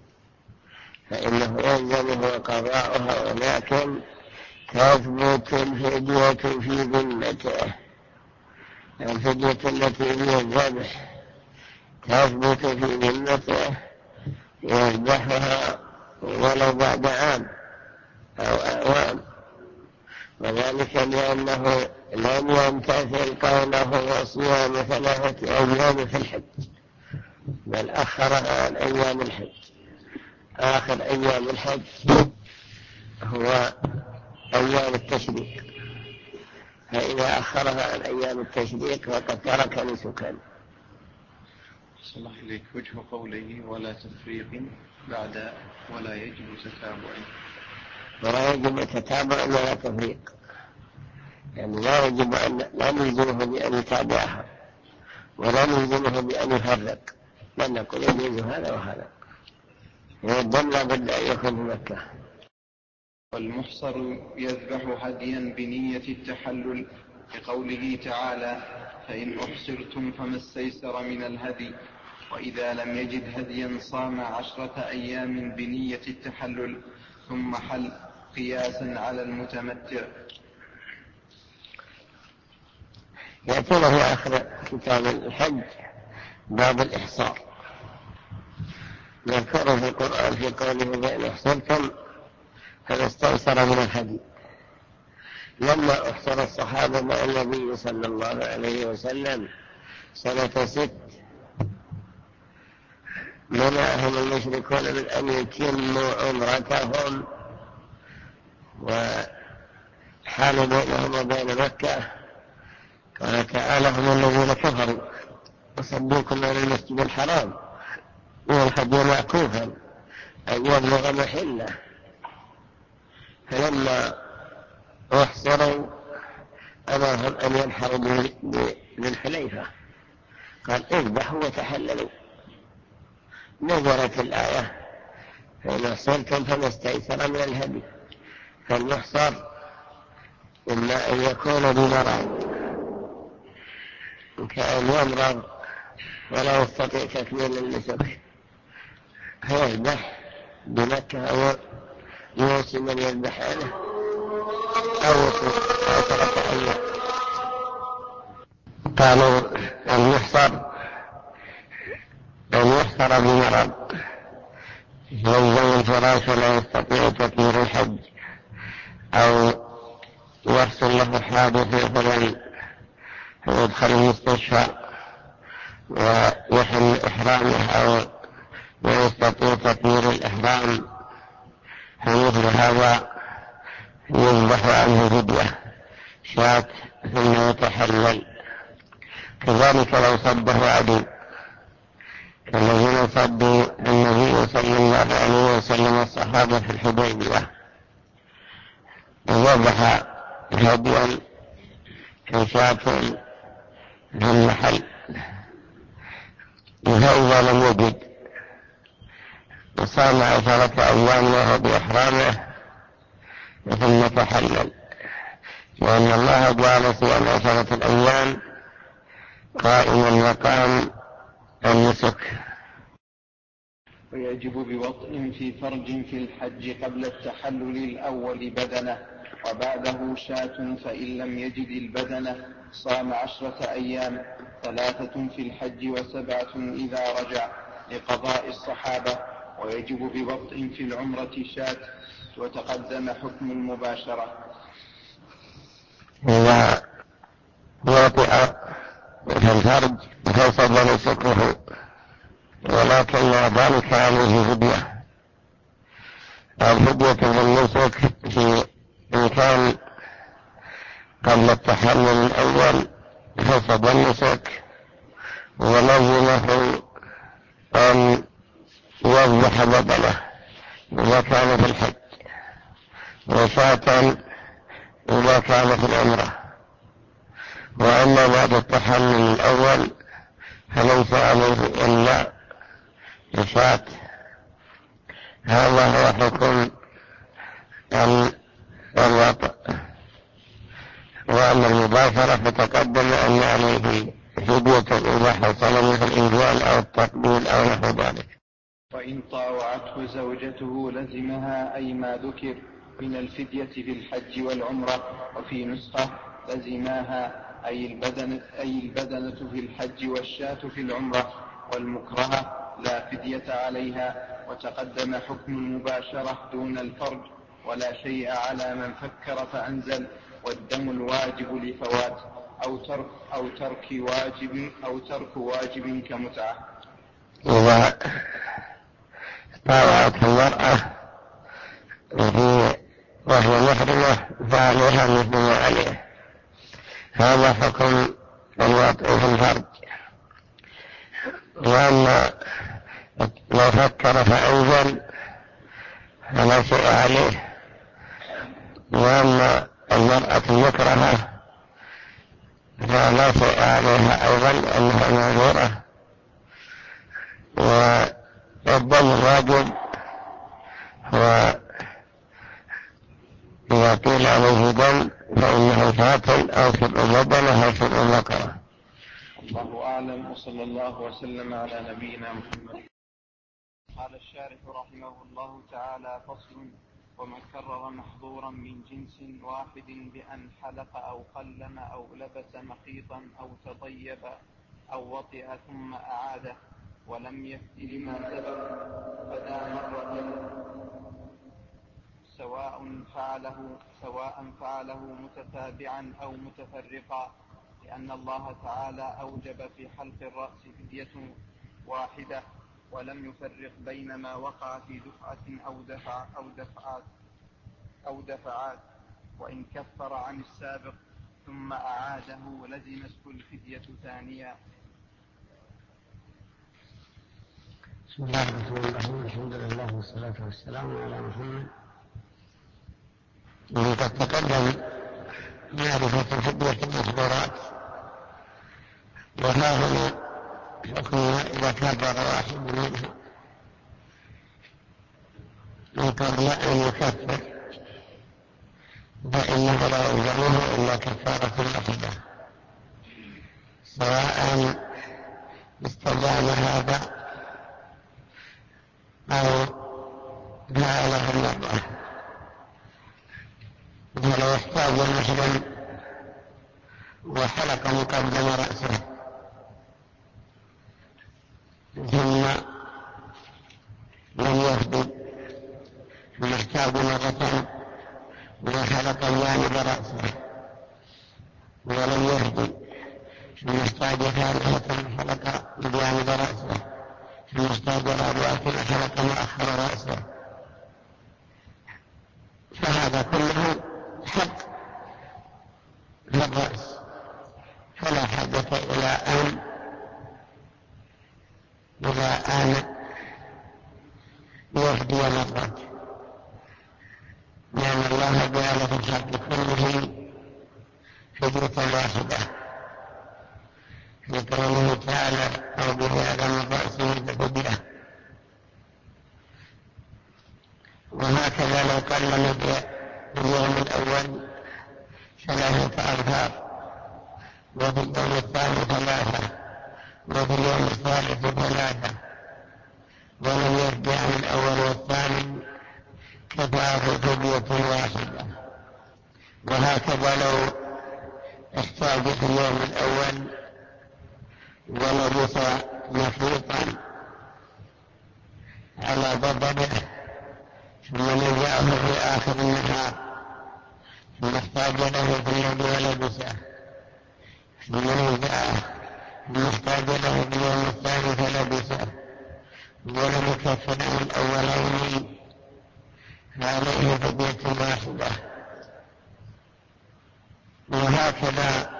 فإنه يلزمه قضاؤها، ولكن تثبت الفدية في ذمته. الفدية التي هي الذبح تثبت في ذمته يذبحها ولو بعد عام أو أعوام، وذلك لأنه لم يمتثل قوله وصيام 3 أيام في الحج، بل أخرها عن أيام الحج. آخر أيام الحج هو أيام التشريق، فإذا أخرها عن أيام التشريق فقد ترك نسكا. صلى الله عليك. وجه قوله ولا تفريق بعد ولا يجب تتابع، ولا يجب تتابع ولا تفريق، يعني لا يجب أن لا نلزمه بأن يتابعها ولا نلزمه بأن يفرق، بل نقول يجوز هذا وهذا. والدم لا بد أن يكون في مكة. والمحصر يذبح هديا بنية التحلل لقوله تعالى فإن أحصرتم فما استيسر من الهدي، وإذا لم يجد هديا صام 10 أيام بنية التحلل ثم حل قياسا على المتمتع. يأتينا في آخر كتاب الحج باب الإحصار، يذكر في القرآن في قوله فإن أحصرتم فما استيسر من الهدي. لما أحصر الصحابة مع النبي صلى الله عليه وسلم سنة 6 منعهم المشركون من أن يتموا عمرتهم وحالوا بينهم وبين مكة. قال تعالى هم الذين كفروا وصدوكم عن المسجد الحرام والحج معكوفا أن يبلغ محله. فلما أحصروا أمرهم أن ينحروا بالحليفة، قال اذبحوا وتحللوا. نزلت الآية فإن أحصرتم فما استيسر من الهدي. فالمحصر إما أن يكون بمرض كأن يمرض ولا يستطيع تكميل النسك فيذبح بمكة أو يوصي من يذبح عنه أو يصوم 3 أيام. قالوا المحصر بمرض يلزم الفراش ولا يستطيع تكميل الحج، أو يحصل له حادث مثلا فيدخل المستشفى ويحل إحرامه أو لا يستطيع تكميل الإحرام، فمثل هذا يذبح عنه فدية شاة ثم يتحلل. كذلك لو صده عدو كالذين صدوا النبي صلى الله عليه وسلم الصحابة في الحديبية وذبح هديا كشاة في المحل، فإذا لم يجد وصام 10 أيام له بإحرامه ثم تحلل، لأن الله جعل صيام 10 أيام قائما مقام النسك. ويجب بوطء في فرج في الحج قبل التحلل الأول بدنة، وبعده شاة، فإن لم يجد البدنة صام 10 أيام، 3 في الحج و7 إذا رجع لقضاء الصحابة. ويجب بوطء في العمرة شاة، وتقدم حكم المباشرة. إذا وطئ في الفرج فسد نسكه، ولكن ذلك عليه فدية. الفدية بالنسك إن كان قبل التحلل الأول فسد النسك، ولزمه أن يذبح بدنه إذا كان في الحج، وشاة إذا كان في العمرة. وأما بعد التحلل الأول فليس عليه إلا شاة. هذا هو حكم الوطء. وأما المباشرة فتقدم أن عليه فدية إذا حصل مثل الإنزال أو التقبيل أو نحو ذلك. وإن طاوعته زوجته لزمها أي ما ذكر من الفدية في الحج والعمرة. وفي نسخة لزماها أي البدنة في الحج والشاة في العمرة، والمكرهة لا فدية عليها. وتقدم حكم المباشرة دون الفرج، ولا شيء على من فكر فأنزل، والدم الواجب لفوات أو ترك واجب كمتعة. إذا طاوعت المرأة وهي محرمة فعليها مثل ما عليه. هذا حكم الوطء في الفرج. وأما لو فكر فأنزل فلا شيء عليه. وأما المرأة المكرهة فلا شيء عليها أيضا، أنها معذورة. والدم الواجب هو إذا قيل عليه دم فإنه شاة أو شبع بدنة أو شبع بقرة. الله أعلم، وصلى الله وسلم على نبينا محمد. قال الشارح رحمه الله تعالى: فصل: ومن كرر محظورا من جنس واحد بأن حلق أو قلم أو لبس مخيطا أو تطيب أو وطئ ثم أعاده ولم يفد لما سبق فدا مرة، سواء فعله متتابعا أو متفرقا، لأن الله تعالى أوجب في حلق الرأس فدية واحدة، ولم يفرق بين ما وقع في دفعة أو دفعات. وإن كفر عن السابق ثم أعاده لزمته الفدية ثانيا. بسم الله الرحمن الرحيم. الحمد لله والصلاة والسلام على محمد. وقد تقدم معرفة فدية المحظورات، وها هنا حكمها إذا كبر واحد منها من قبل أن يكفر فإنه لا يلزمه إلا كفارة واحدة، سواء استدام هذا أو فعله مرة. فلو احتاج المحرم وحلق مقدم رأسه ثم لم يفد، ثم احتاج مرة وحلق جانب رأسه ولم يهدي، ثم احتاج ثالثة حلق بجانب رأسه، ثم احتاج رابعة حلق مؤخر رأسه، فهذا كله حق للرأس، فلا حاجة إلى أن يهدي مرة، لأن الله جعل في الحق كله فدية واحدة لقوله تعالى: أو بهذا من رأسه فدية. وهكذا لو قلم باليوم الأول 3 أظفار، وفي اليوم الثاني 3، وفي اليوم الثالث 3، ولم يفدي عن الأول والثاني كفاه فدية واحدة. وهكذا لو احتاج في اليوم الأول ولبس نشيطا على بدنه ثم نجاه في آخر النهار ثم احتاج له في الذي ولبسه ثم نجاه ثم احتاج له في اليوم الثاني فلبسه ولم يكفر عن الأولين فعليه فدية واحدة. وهكذا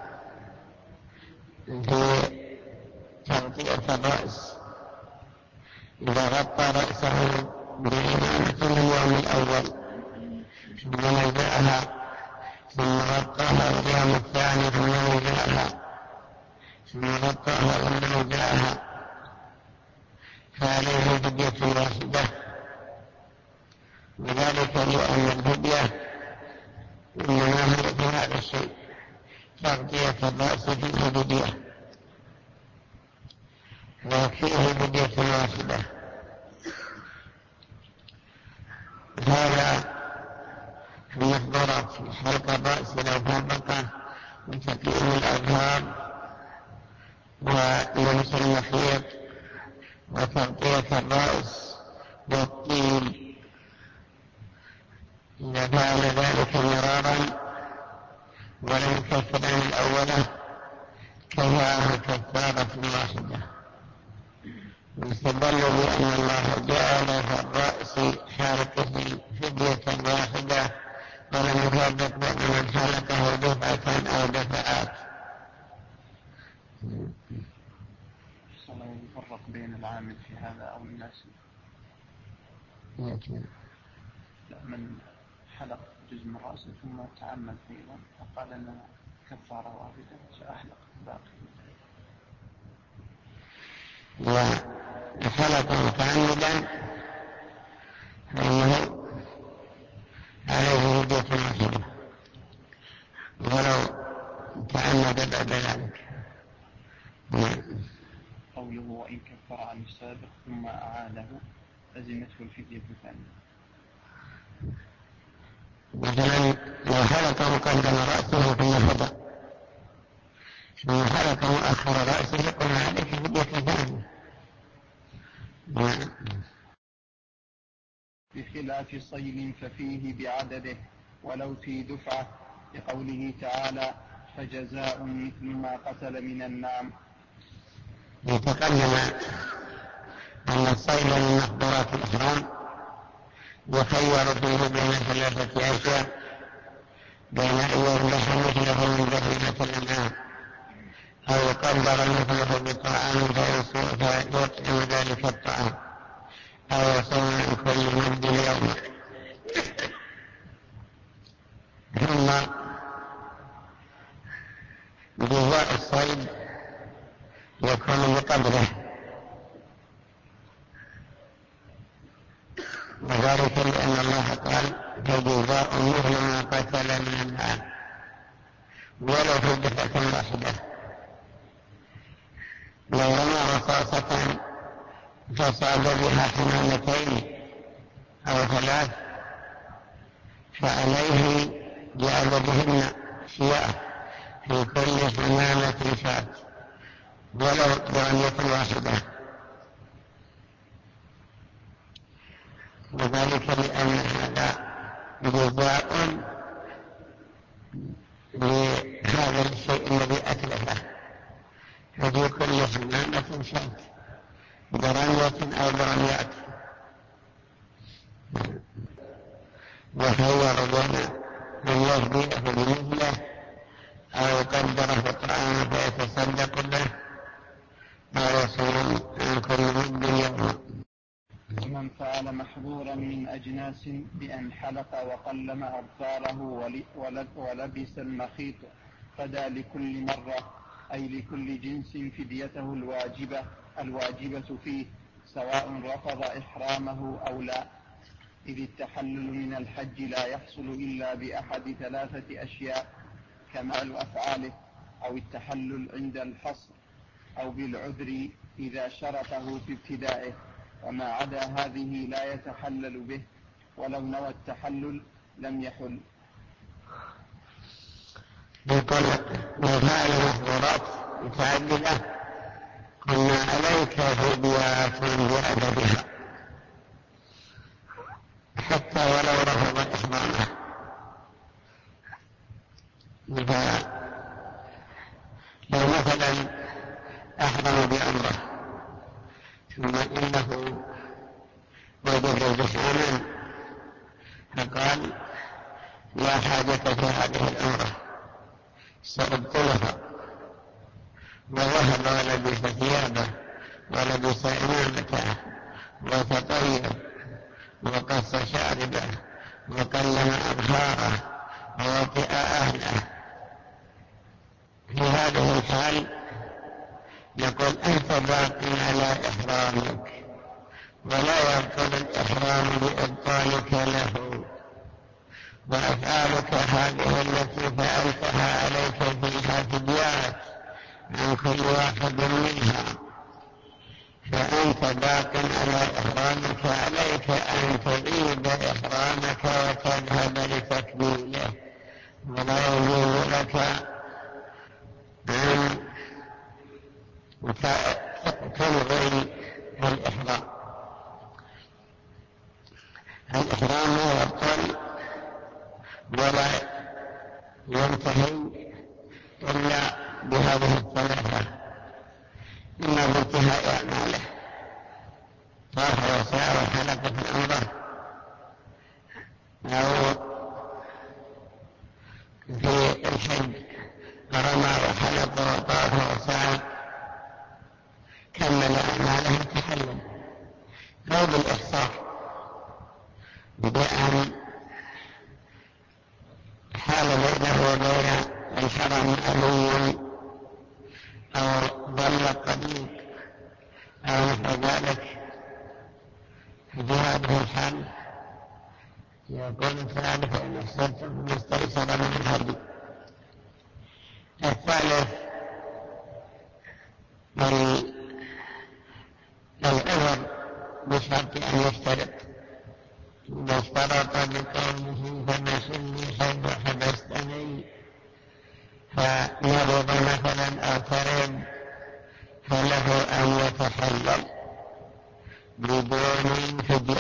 في تغطية الرأس، إذا غطى رأسه بعمامة اليوم الأول ثم نزعها ثم غطاها اليوم الثاني ثم نزعها ثم غطاها ثم نزعها فعليه فدية واحدة. وذلك لأن الفدية إنما هي في هذا الشيء، تغطية الرأس فيه فدية وفيه فدية واحدة. هذا في محظورات حلق الرأس لو فرقه وتقليم الأظهار ولمس المخيط وتغطية الرأس والطيب. إذا فعل ذلك مرارا ولم يكفر عن الأولى كفاه كفارة واحدة. يستدل بأن الله جعل في الرأس حلقه فدية واحدة ولم يفرق بين من حلقه دفعة أو دفعات. يفرق بين العامل في هذا أو الناس؟ من حلق جزء من رأسه ثم تعمل فيه فقال أنه كفارة واحدة سأحلق باقي. وحلقه تعمدا فإنه عليه فدية واحدة ولو تعمد بعد ذلك. قوله وإن كفر عن السابق ثم أعاده لزمته الفدية الثانية. مثلا لو حلقه قدم رأسه ثم هدى ثم حلقه مؤخر رأسه قلنا عليك فدية ثانية. بخلاف صيد ففيه بعدده ولو في دفعة، لقوله تعالى فجزاء مثل ما قتل من النعم. يتقدم أن الصيد من محظورات الإحرام يخير فيه بين ثلاثة أشياء، بين أن يذبح مثله من بهيمة الأنعام أو يقدر مثله بطعام فيطعم ذلك الطعام أو يصوم عن كل مد يوم. ثم جزاء الصيد يكون بقدره، وذلك لأن الله قال فجزاء مثل ما قتل من النعام ولو في دفعة واحدة. لو رمى رصاصة فصاد بها حمامتين أو ثلاث فعليه بعددهن شياء في كل حمامة شاة ولو برمية واحدة. وذلك لأن هذا جزاء لهذا الشيء الذي أتلفه، ففي كل حمامة شاة برمية أو برميات. وخير بين أن يهديه بمثله أو يقدر في الطعام فيتصدق به أو يصوم عن كل مد يوم. ومن فعل محظورا من أجناس بأن حلق وقلم أظفاره ولبس المخيط فدى لكل مرة، أي لكل جنس فديته الواجبة فيه سواء رفض إحرامه أو لا، إذ التحلل من الحج لا يحصل إلا بأحد ثلاثة أشياء: كمال أفعاله أو التحلل عند الحصر أو بالعذر إذا شرطه في ابتدائه وما عدا هذه لا يتحلل به، ولو نوى التحلل لم يحل. يقول مثال محظورات متعددة قلنا عليك فديات بعددها حتى ولو رفض إحرامه. لو مثلا أحرم بعمره ثم إنه وجد زحاما فقال لا حاجة في هذه العمرة سأبطلها، وذهب ولبس ثيابه ولبس إمامته وتطيب وقص شاربه وكلم أظهاره ووطئ أهله، في هذه الحال نقول أنت باق على إحرامك ولا يبطل الإحرام بإبطالك له، وأفعالك هذه التي فعلتها عليك فيها فديات عن كل واحد منها، فأنت باق على إحرامك، عليك أن تعيد إحرامك وتذهب لتكميله، ولا يجوز لك أن تلغي الإحرام. الإحرام لا يبطل ولا ينتهي إلا بهذه الثلاثة: إما بانتهاء أعماله طاف وسعى وحلق في العمرة، أو في الحج رمى وحلق وطاف وسعى كمل أعماله تحلل، أو بالإحصار بأن حال بينه وبين الحرم ألي أو ضل الطريق أو نحو ذلك، في هذه الحال يقول تعالى فإن أحسنتم ما استيسر من الهدي. الثالث العذر بشرط أن يشترط، إذا اشترط بقوله فمسني حيث حبستني فمرض مثلا أو ترد فله أن يتحلل بدون فدية.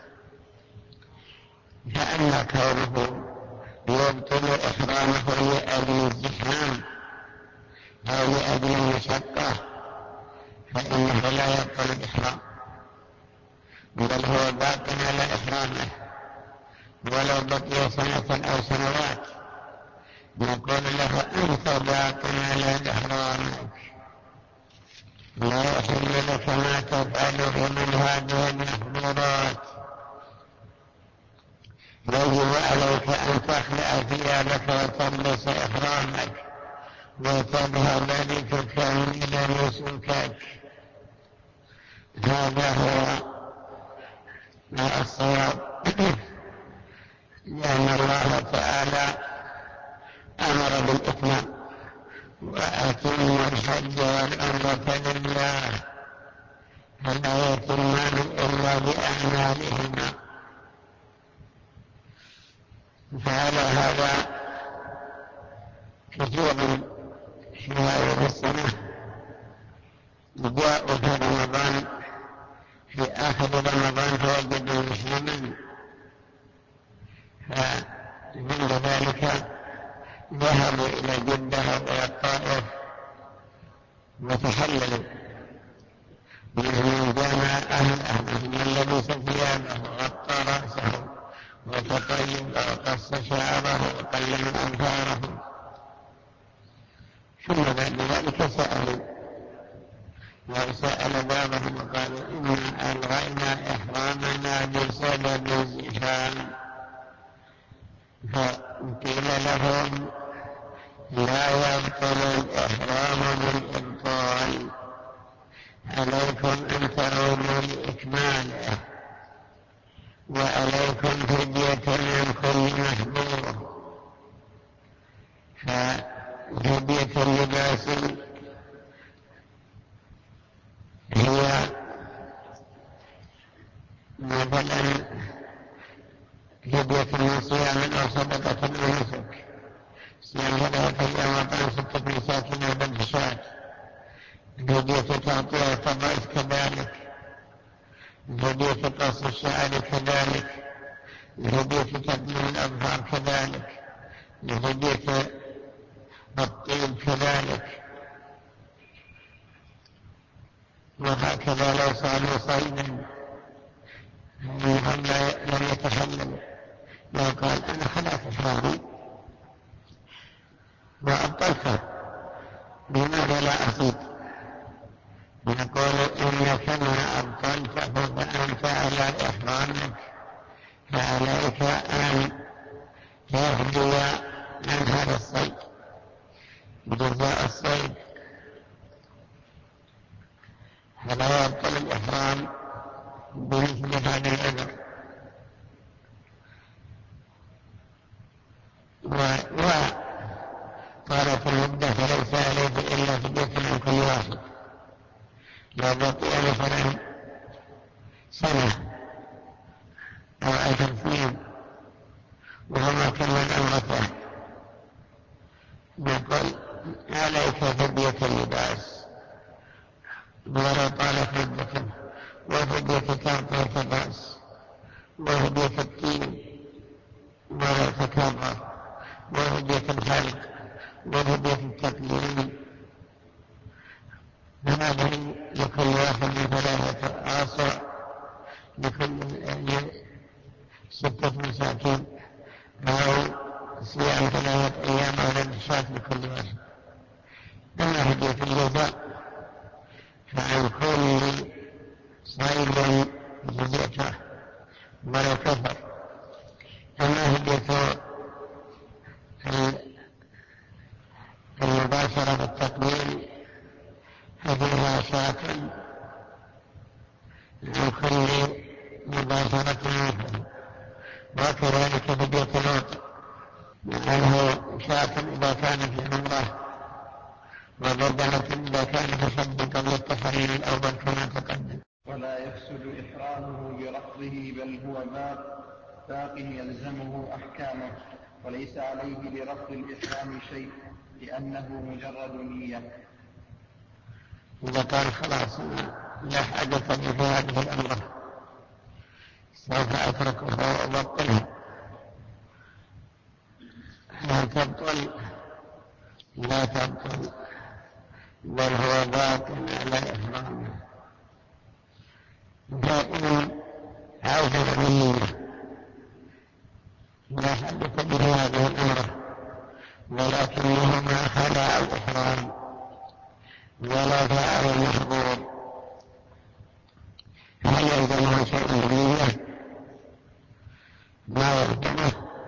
فأما كونه يبطل إحرامه لأجل الزحام أو لأجل المشقة فإنه لا يبطل الإحرام، بل هو باق على إحرامه ولو بقي سنة أو سنوات، نقول له أنت باق على إحرامك، لا يحل لك ما تفعله من هذه المحظورات. يجب عليك أن تخلع ثيابك وتلبس إحرامك وتذهب لتكمل نسكك. هذا هو الصواب، لأن الله تعالى أمر بالإتمام: وأتموا الحج والعمرة لله، فلا يتمان إلا بأعمالهما. فعلى هذا كثير في هذه السنة جاءوا في رمضان في آخر رمضان فوجدوا مسلما، فعند ذلك ذهبوا إلى جدة وإلى الطائف وتحللوا، منهم جامع أهله، من لبس ثيابه وغطى رأسه وتطيب وقص شعره وقلم أظفاره، ثم بعد ذلك سألوا، وسأل بعضهم وقالوا إنا ألغينا إحرامنا بسبب الزحام، فقيل لهم لا يبطل الإحرام بالإبطال، عليكم أن تعودوا لإكماله، وعليكم فدية عن كل محظور. ففدية اللباس صيام 3 أيام وطعام 6 مساكين وذبح شاة. الهدية تغطية الرأس كذلك، الهدية قص الشعر كذلك، الهدية تقليم الأظفار كذلك، الهدية الطيب كذلك. وهكذا لو صاموا صيدا هم لم يتحللوا، لو قال أنا خلعت إحرامي وأبطلت لماذا لا أصيد؟ نقول إنك ما أبطلت فأنت على إحرامك، فعليك أن تهدي عن هذا الصيد جزاء الصيد، فلا يبطل الإحرام بمثل هذا العذر. وطالت المدة فليس عليه إلا فدية عن كل واحد. لو بقي مثلا سنة أو 10 سنين وهما كمل أمرته، نقول عليك فدية اللباس ولو طالت مدته، وفدية تغطية الرأس، وفدية التين ولو تكرر، وفدية الحلق، وفدية التقليم. هذه لكل واحد من 3 آصع، لكل 6 مساكين، أو صيام 3 أيام أو ذبح شاة لكل واحد. أما هدية الجزاء فعن كل صيد جزيته ولو كفر. أما هدية المباشرة بالتقديم ففيها شاة عن كل مباشرة منه، وكذلك فدية الوطء عنه شاة إذا كان في عمره، وبدنة إذا كان في حج قبل التحريم الأول كما تقدم. ولا يفسد إحرامه برفضه، بل هو باق يلزمه أحكامه، وليس عليه برفض الإحرام شيء، لأنه مجرد نية. إذا كان خلاص لا حاجة لي في هذه الأمر سوف أتركها وأبطلها، هل تبطل؟ لا تبطل، بل هو باق على إحرامه. فإن عوجل بالنية لا حاجة لي في هذه الأمر، ولكنه ما خلع الإحرام ولا فعل المحظور، هل يلزمه شيء بالنية؟ ما يلزمه،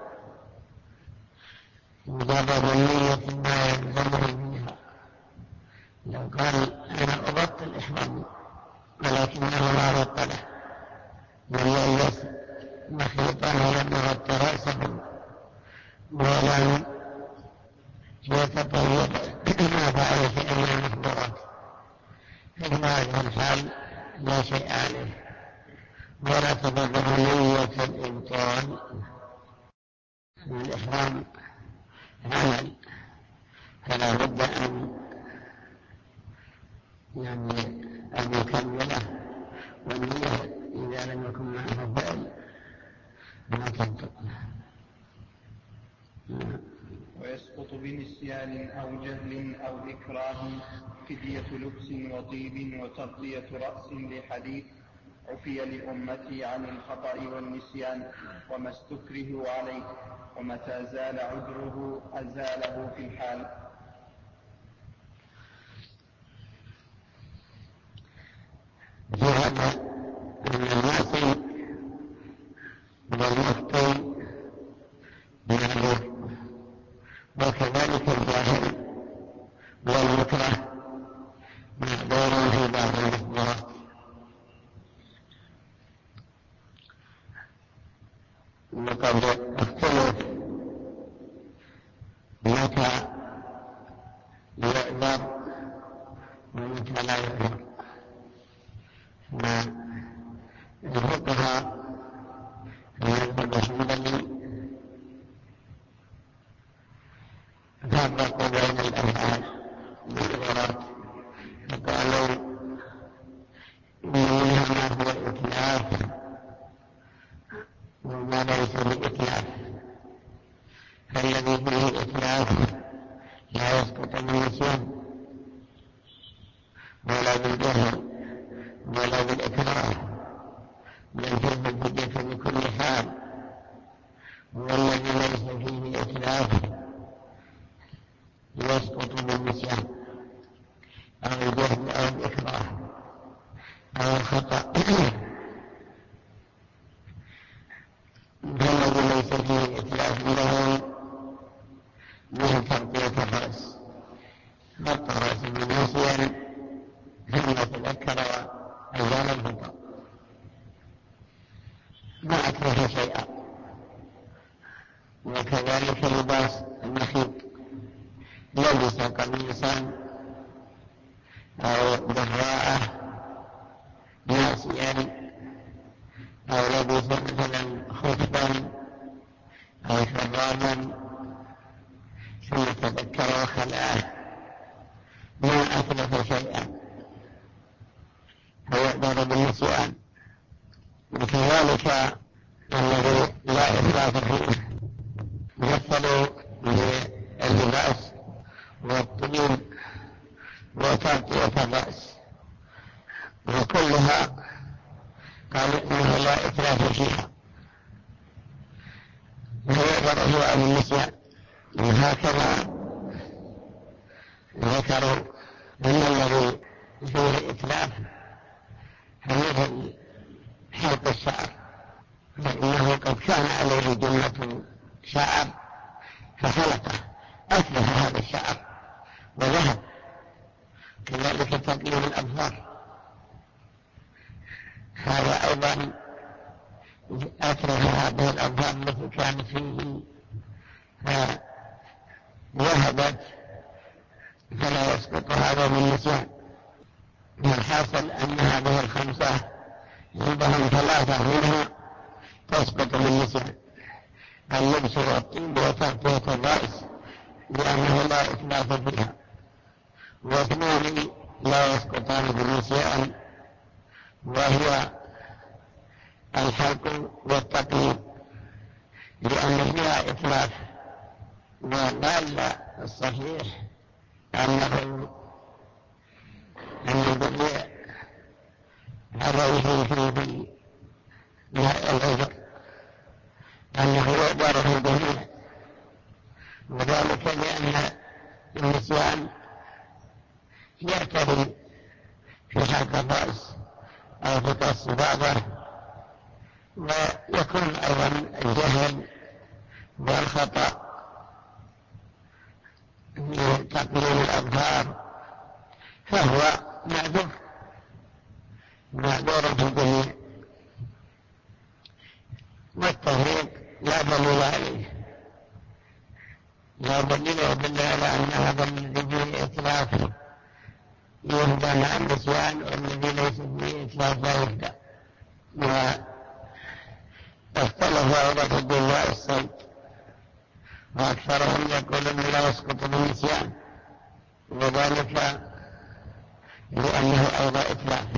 مجرد النية ما يلزمه بها. لو قال أنا أبطل إحرامي ولكنه ما بطله، لم يلبس مخيطا ولم يغط رأسه ولم يتطيب ما فعل شيئا من المحظورات، ففي هذه الحال لا شيء عليه، ولا تضره نية الإبطال. الإحرام عمل، فلا بد أن يكمله، والنية إذا لم يكن معه فعل ما تنطق. ويسقط بنسيان أو جهل أو إكراه فدية لبس وطيب وتغطية رأس، لحديث عفي لأمتي عن الخطأ والنسيان وما استكرهوا عليه، ومتى زال عذره أزاله في الحال. في هذا أن المعصي والمخطئ معذور، وكذلك الجاهل والمكره معذور في بعض المحظورات. وقد اختلف متى يعذر ومتى لا يعذر، الفقهاء في المذهب الحنبلي فرقوا بين الأفعال والعبارات فقالوا منها ما هو إتلاف وما ليس بإتلاف، فالذي فيه إتلاف لا يسقط بالنسيان ولا بالجهل ولا بالإكراه، بل فيه الفدية بكل حال. والذي ليس فيه إتلاف يسقط بالنسيان أو الجهل أو الإكراه أو الخطأ. فالذي ليس فيه إتلاف له من تغطية الرأس، غطى رأسه بالنسيان ثم تذكر وأزال الخطأ ما أكره شيئا. وكذلك لباس المخيط، لبس قميصا أو دراعة ناسيا أو لبس مثلا خفا أو شرابا ثم تذكر وخلعه ما أتلف شيئا فيعذر بالنسيان. وكذلك الذي لا إتلاف فيه مثلوا باللباس والطيب وتغطية الرأس، وكلها قالوا إنها لا إتلاف فيها ويعذر فيها بالنسيان. وهكذا ذكروا أن الذي فيه إتلاف مثل حلق الشعر، فإنه قد كان عليه جملة شعر فحلقه أتلف هذا الشعر وذهب. كذلك تقليل الأظفار، هذا أيضا أتلف هذه الأظفار التي كانت فيه فذهبت فلا يسقط هذا بالنسيان. والحاصل أن هذه الخمسة عندهم ثلاثة منها تسقط بالنسيان: اللبس والطيب وتغطية الرأس لأنه لا إتلاف فيها، واثنان لا يسقطان بالنسيان وهي الحلق والتقليد لأن فيها إتلاف. وقال الصحيح أن الجميع عليه في العذر أنه يعذر في الجميع، وذلك لأن النسيان يعتري في حلق الرأس أو في قص بعضه، ويكون أيضا الجهل والخطأ في تقليل الأظفار، فهو معذور في الجميع. والتفريق لا دليل عليه، لا دليل يدل على أن هذا الذي فيه إتلاف يهدى مع النسيان والذي ليس فيه إتلاف لا يهدى. واختلف أيضا في جزاء الصيد، وأكثرهم يقولون لا يسقط بالنسيان، وذلك لأنه أيضا إتلاف.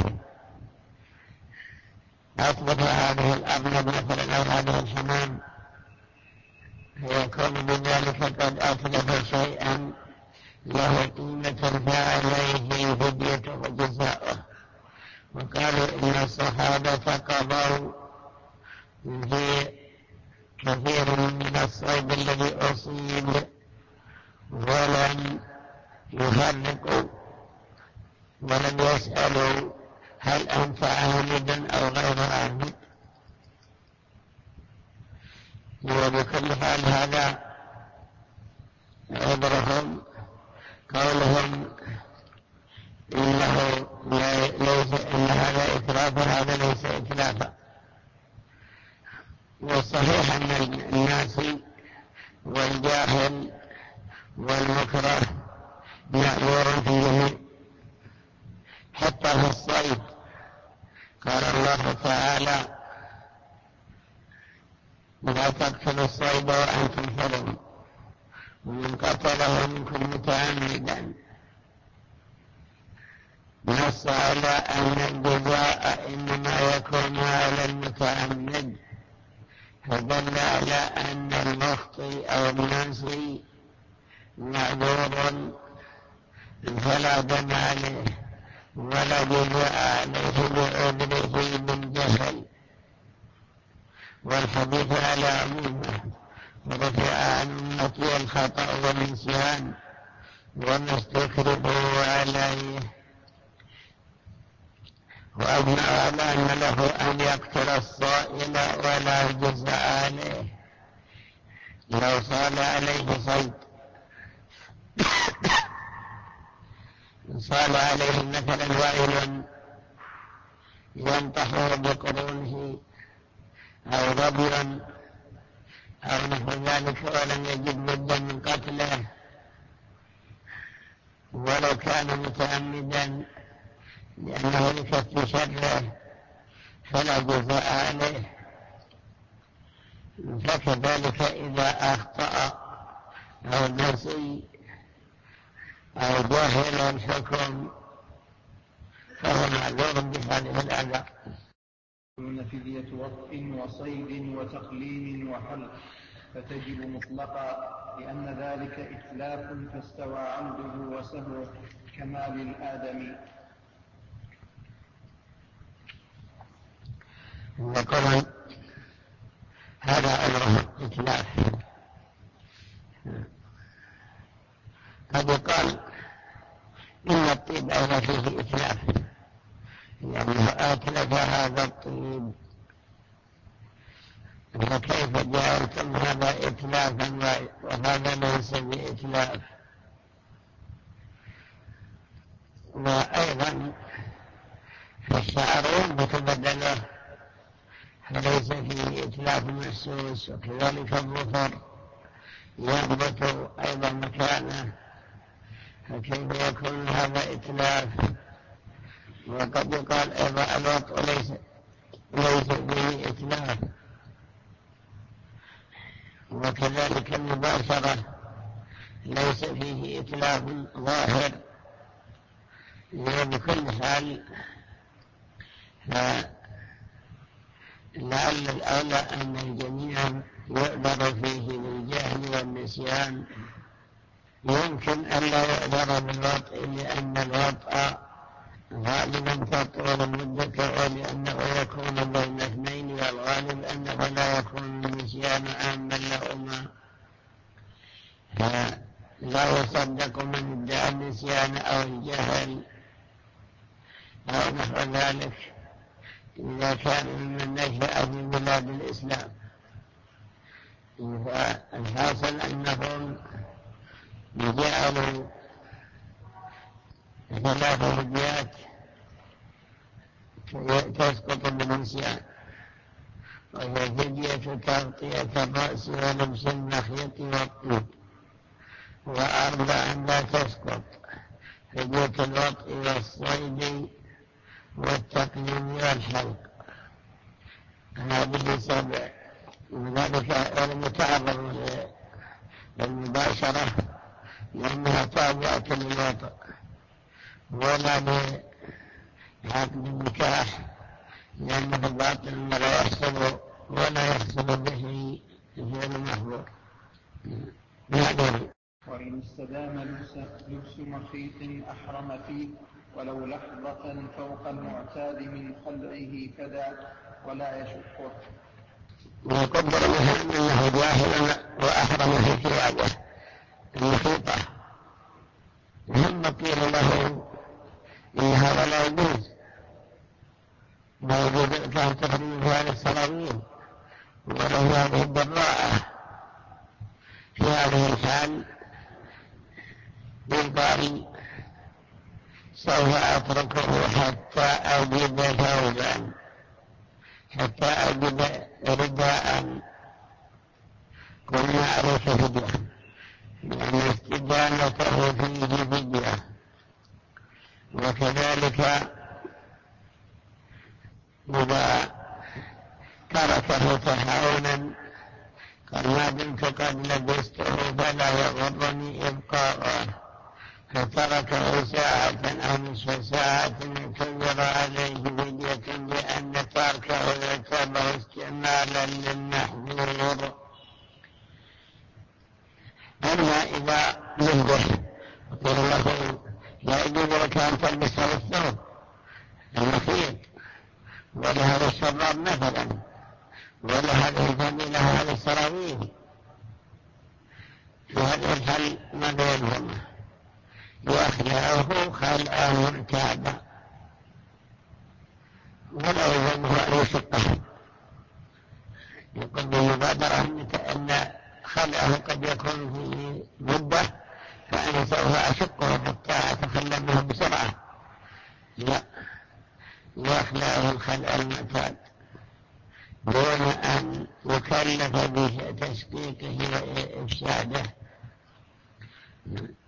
أثبت هذه الأرنب مثلا أو هذه الحمام فيكون بذلك قد أتلف شيئا له قيمة فعليه فدية وجزاؤه. وقالوا إن الصحابة قضوا في كثير من الصيد الذي أصيب ولم يفرقوا ولم يسألوا هل أنفع عامدا أو غير عامد. وبكل حال هذا عذرهم قولهم إنه ليس إن هذا إتلاف هذا ليس إتلافا. والصحيح أن الناس والجاهل والمكره مأمور في الجميع حتى في الصيد. قال الله تعالى: لا تقتلوا الصيد وأنتم حرم ومن قتله منكم متعمدا نص على أن الجزاء إنما يكون على المتعمد، فدل على أن المخطئ أو الناسي معذور فلا دم عليه ولا جزاء عليه بعذره بالجهل، والحديث على عمومه ورفع عن أمتي الخطأ والنسيان وما استكرهوا عليه، وأجمع على أن له أن يقتل الصائل ولا جزاء عليه لو صال عليه صيد، صال عليه مثلا وائل ينطحه بقرونه أو ظبيا أو نحو ذلك ولم يجد بدا من قتله ولو كان متعمدا لأنه لكف شره فلا جزاء عليه. فكذلك إذا أخطأ أو نسي أو جهل الحكم فهو معذور بهذه الأعذار. فدية وطء وصيد وتقليم وحلق فتجب مطلقا، لأن ذلك إتلاف فاستوى عمده وسهوه كما للآدمي. يقول هذا أمره إتلاف، قد يقال إن الطيب أيضا فيه إتلاف لأنه أتلف هذا الطيب، فكيف جعلتم هذا إتلافا وهذا ليس بإتلاف؟ وأيضا فالشعر ينبت بدله فليس فيه إتلاف محسوس، وكذلك الظفر ينبت أيضا مكانه، فكيف يكون هذا إتلاف؟ وقد يقال أيضا الوطء ليس فيه إتلاف، وكذلك المباشرة ليس فيه إتلاف ظاهر. بكل حال لعل الأولى أن الجميع يعذر فيه بالجهل والنسيان، يمكن أن لا يعذر بالوطء لأن الوطء غالبا تطول المدة ولأنه يكون بين اثنين، والغالب أنه لا يكون النسيان عاما لهما، فلا يصدق من ادعى النسيان أو الجهل أو نحو ذلك إذا كان ممن نشأ في بلاد الإسلام. فالحاصل أنهم جعلوا 3 فديات تسقط بالنسيان، وهي فدية تغطية الرأس ولبس المخيط والطيب، و4 لا تسقط، فدية الوطء والصيد والتقليم والحلق. هذه 7، وذلك ولم يتعرض للمباشرة لأنها تابعة للوطء، ولا لعقد النكاح لأنه باطل ولا يحصل به فعل محظور. وإن استدام لبس مخيط أحرم فيه ولو لحظة فوق المعتاد من خلعه كذا ولا يشقه. ويقدر مثلا أنه جاهل وأحرم في ثيابه المخيطة، ثم قيل له إن هذا لا يجوز، لا يجوز كان تحريم في هذه السراويل وله هذه البراءة، في هذه الحال يقال سوف أتركه حتى أجد ثوبا، حتى أجد رداء، قلنا عليك فدية لأن استدامته فيه فدية. وكذلك إذا تركه تهاونا قال ما دمت قد لبسته فلا يضر، فتركه ساعة أو نصف ساعة كبر عليه فدية لأن تركه يعتبر استعمالا للمحظور. أما إذا نبه قل له لا يجوز لك أن تلبس هذا الثوب المخيط ولا هذا الشراب مثلا ولا هذه الفانيلة وهذه السراويل، في هذا الحل ما بينهما يخلعه خلعه معتادا ولا يلزمه أن يشقه. يقول بالمبادرة أن خلعه قد يكون في مدة فأنا سوف أشقه حتى أتخلى منه بسرعة، لا، يخلعه الخلع المعتاد دون أن يكلف بتشقيقه وإفساده.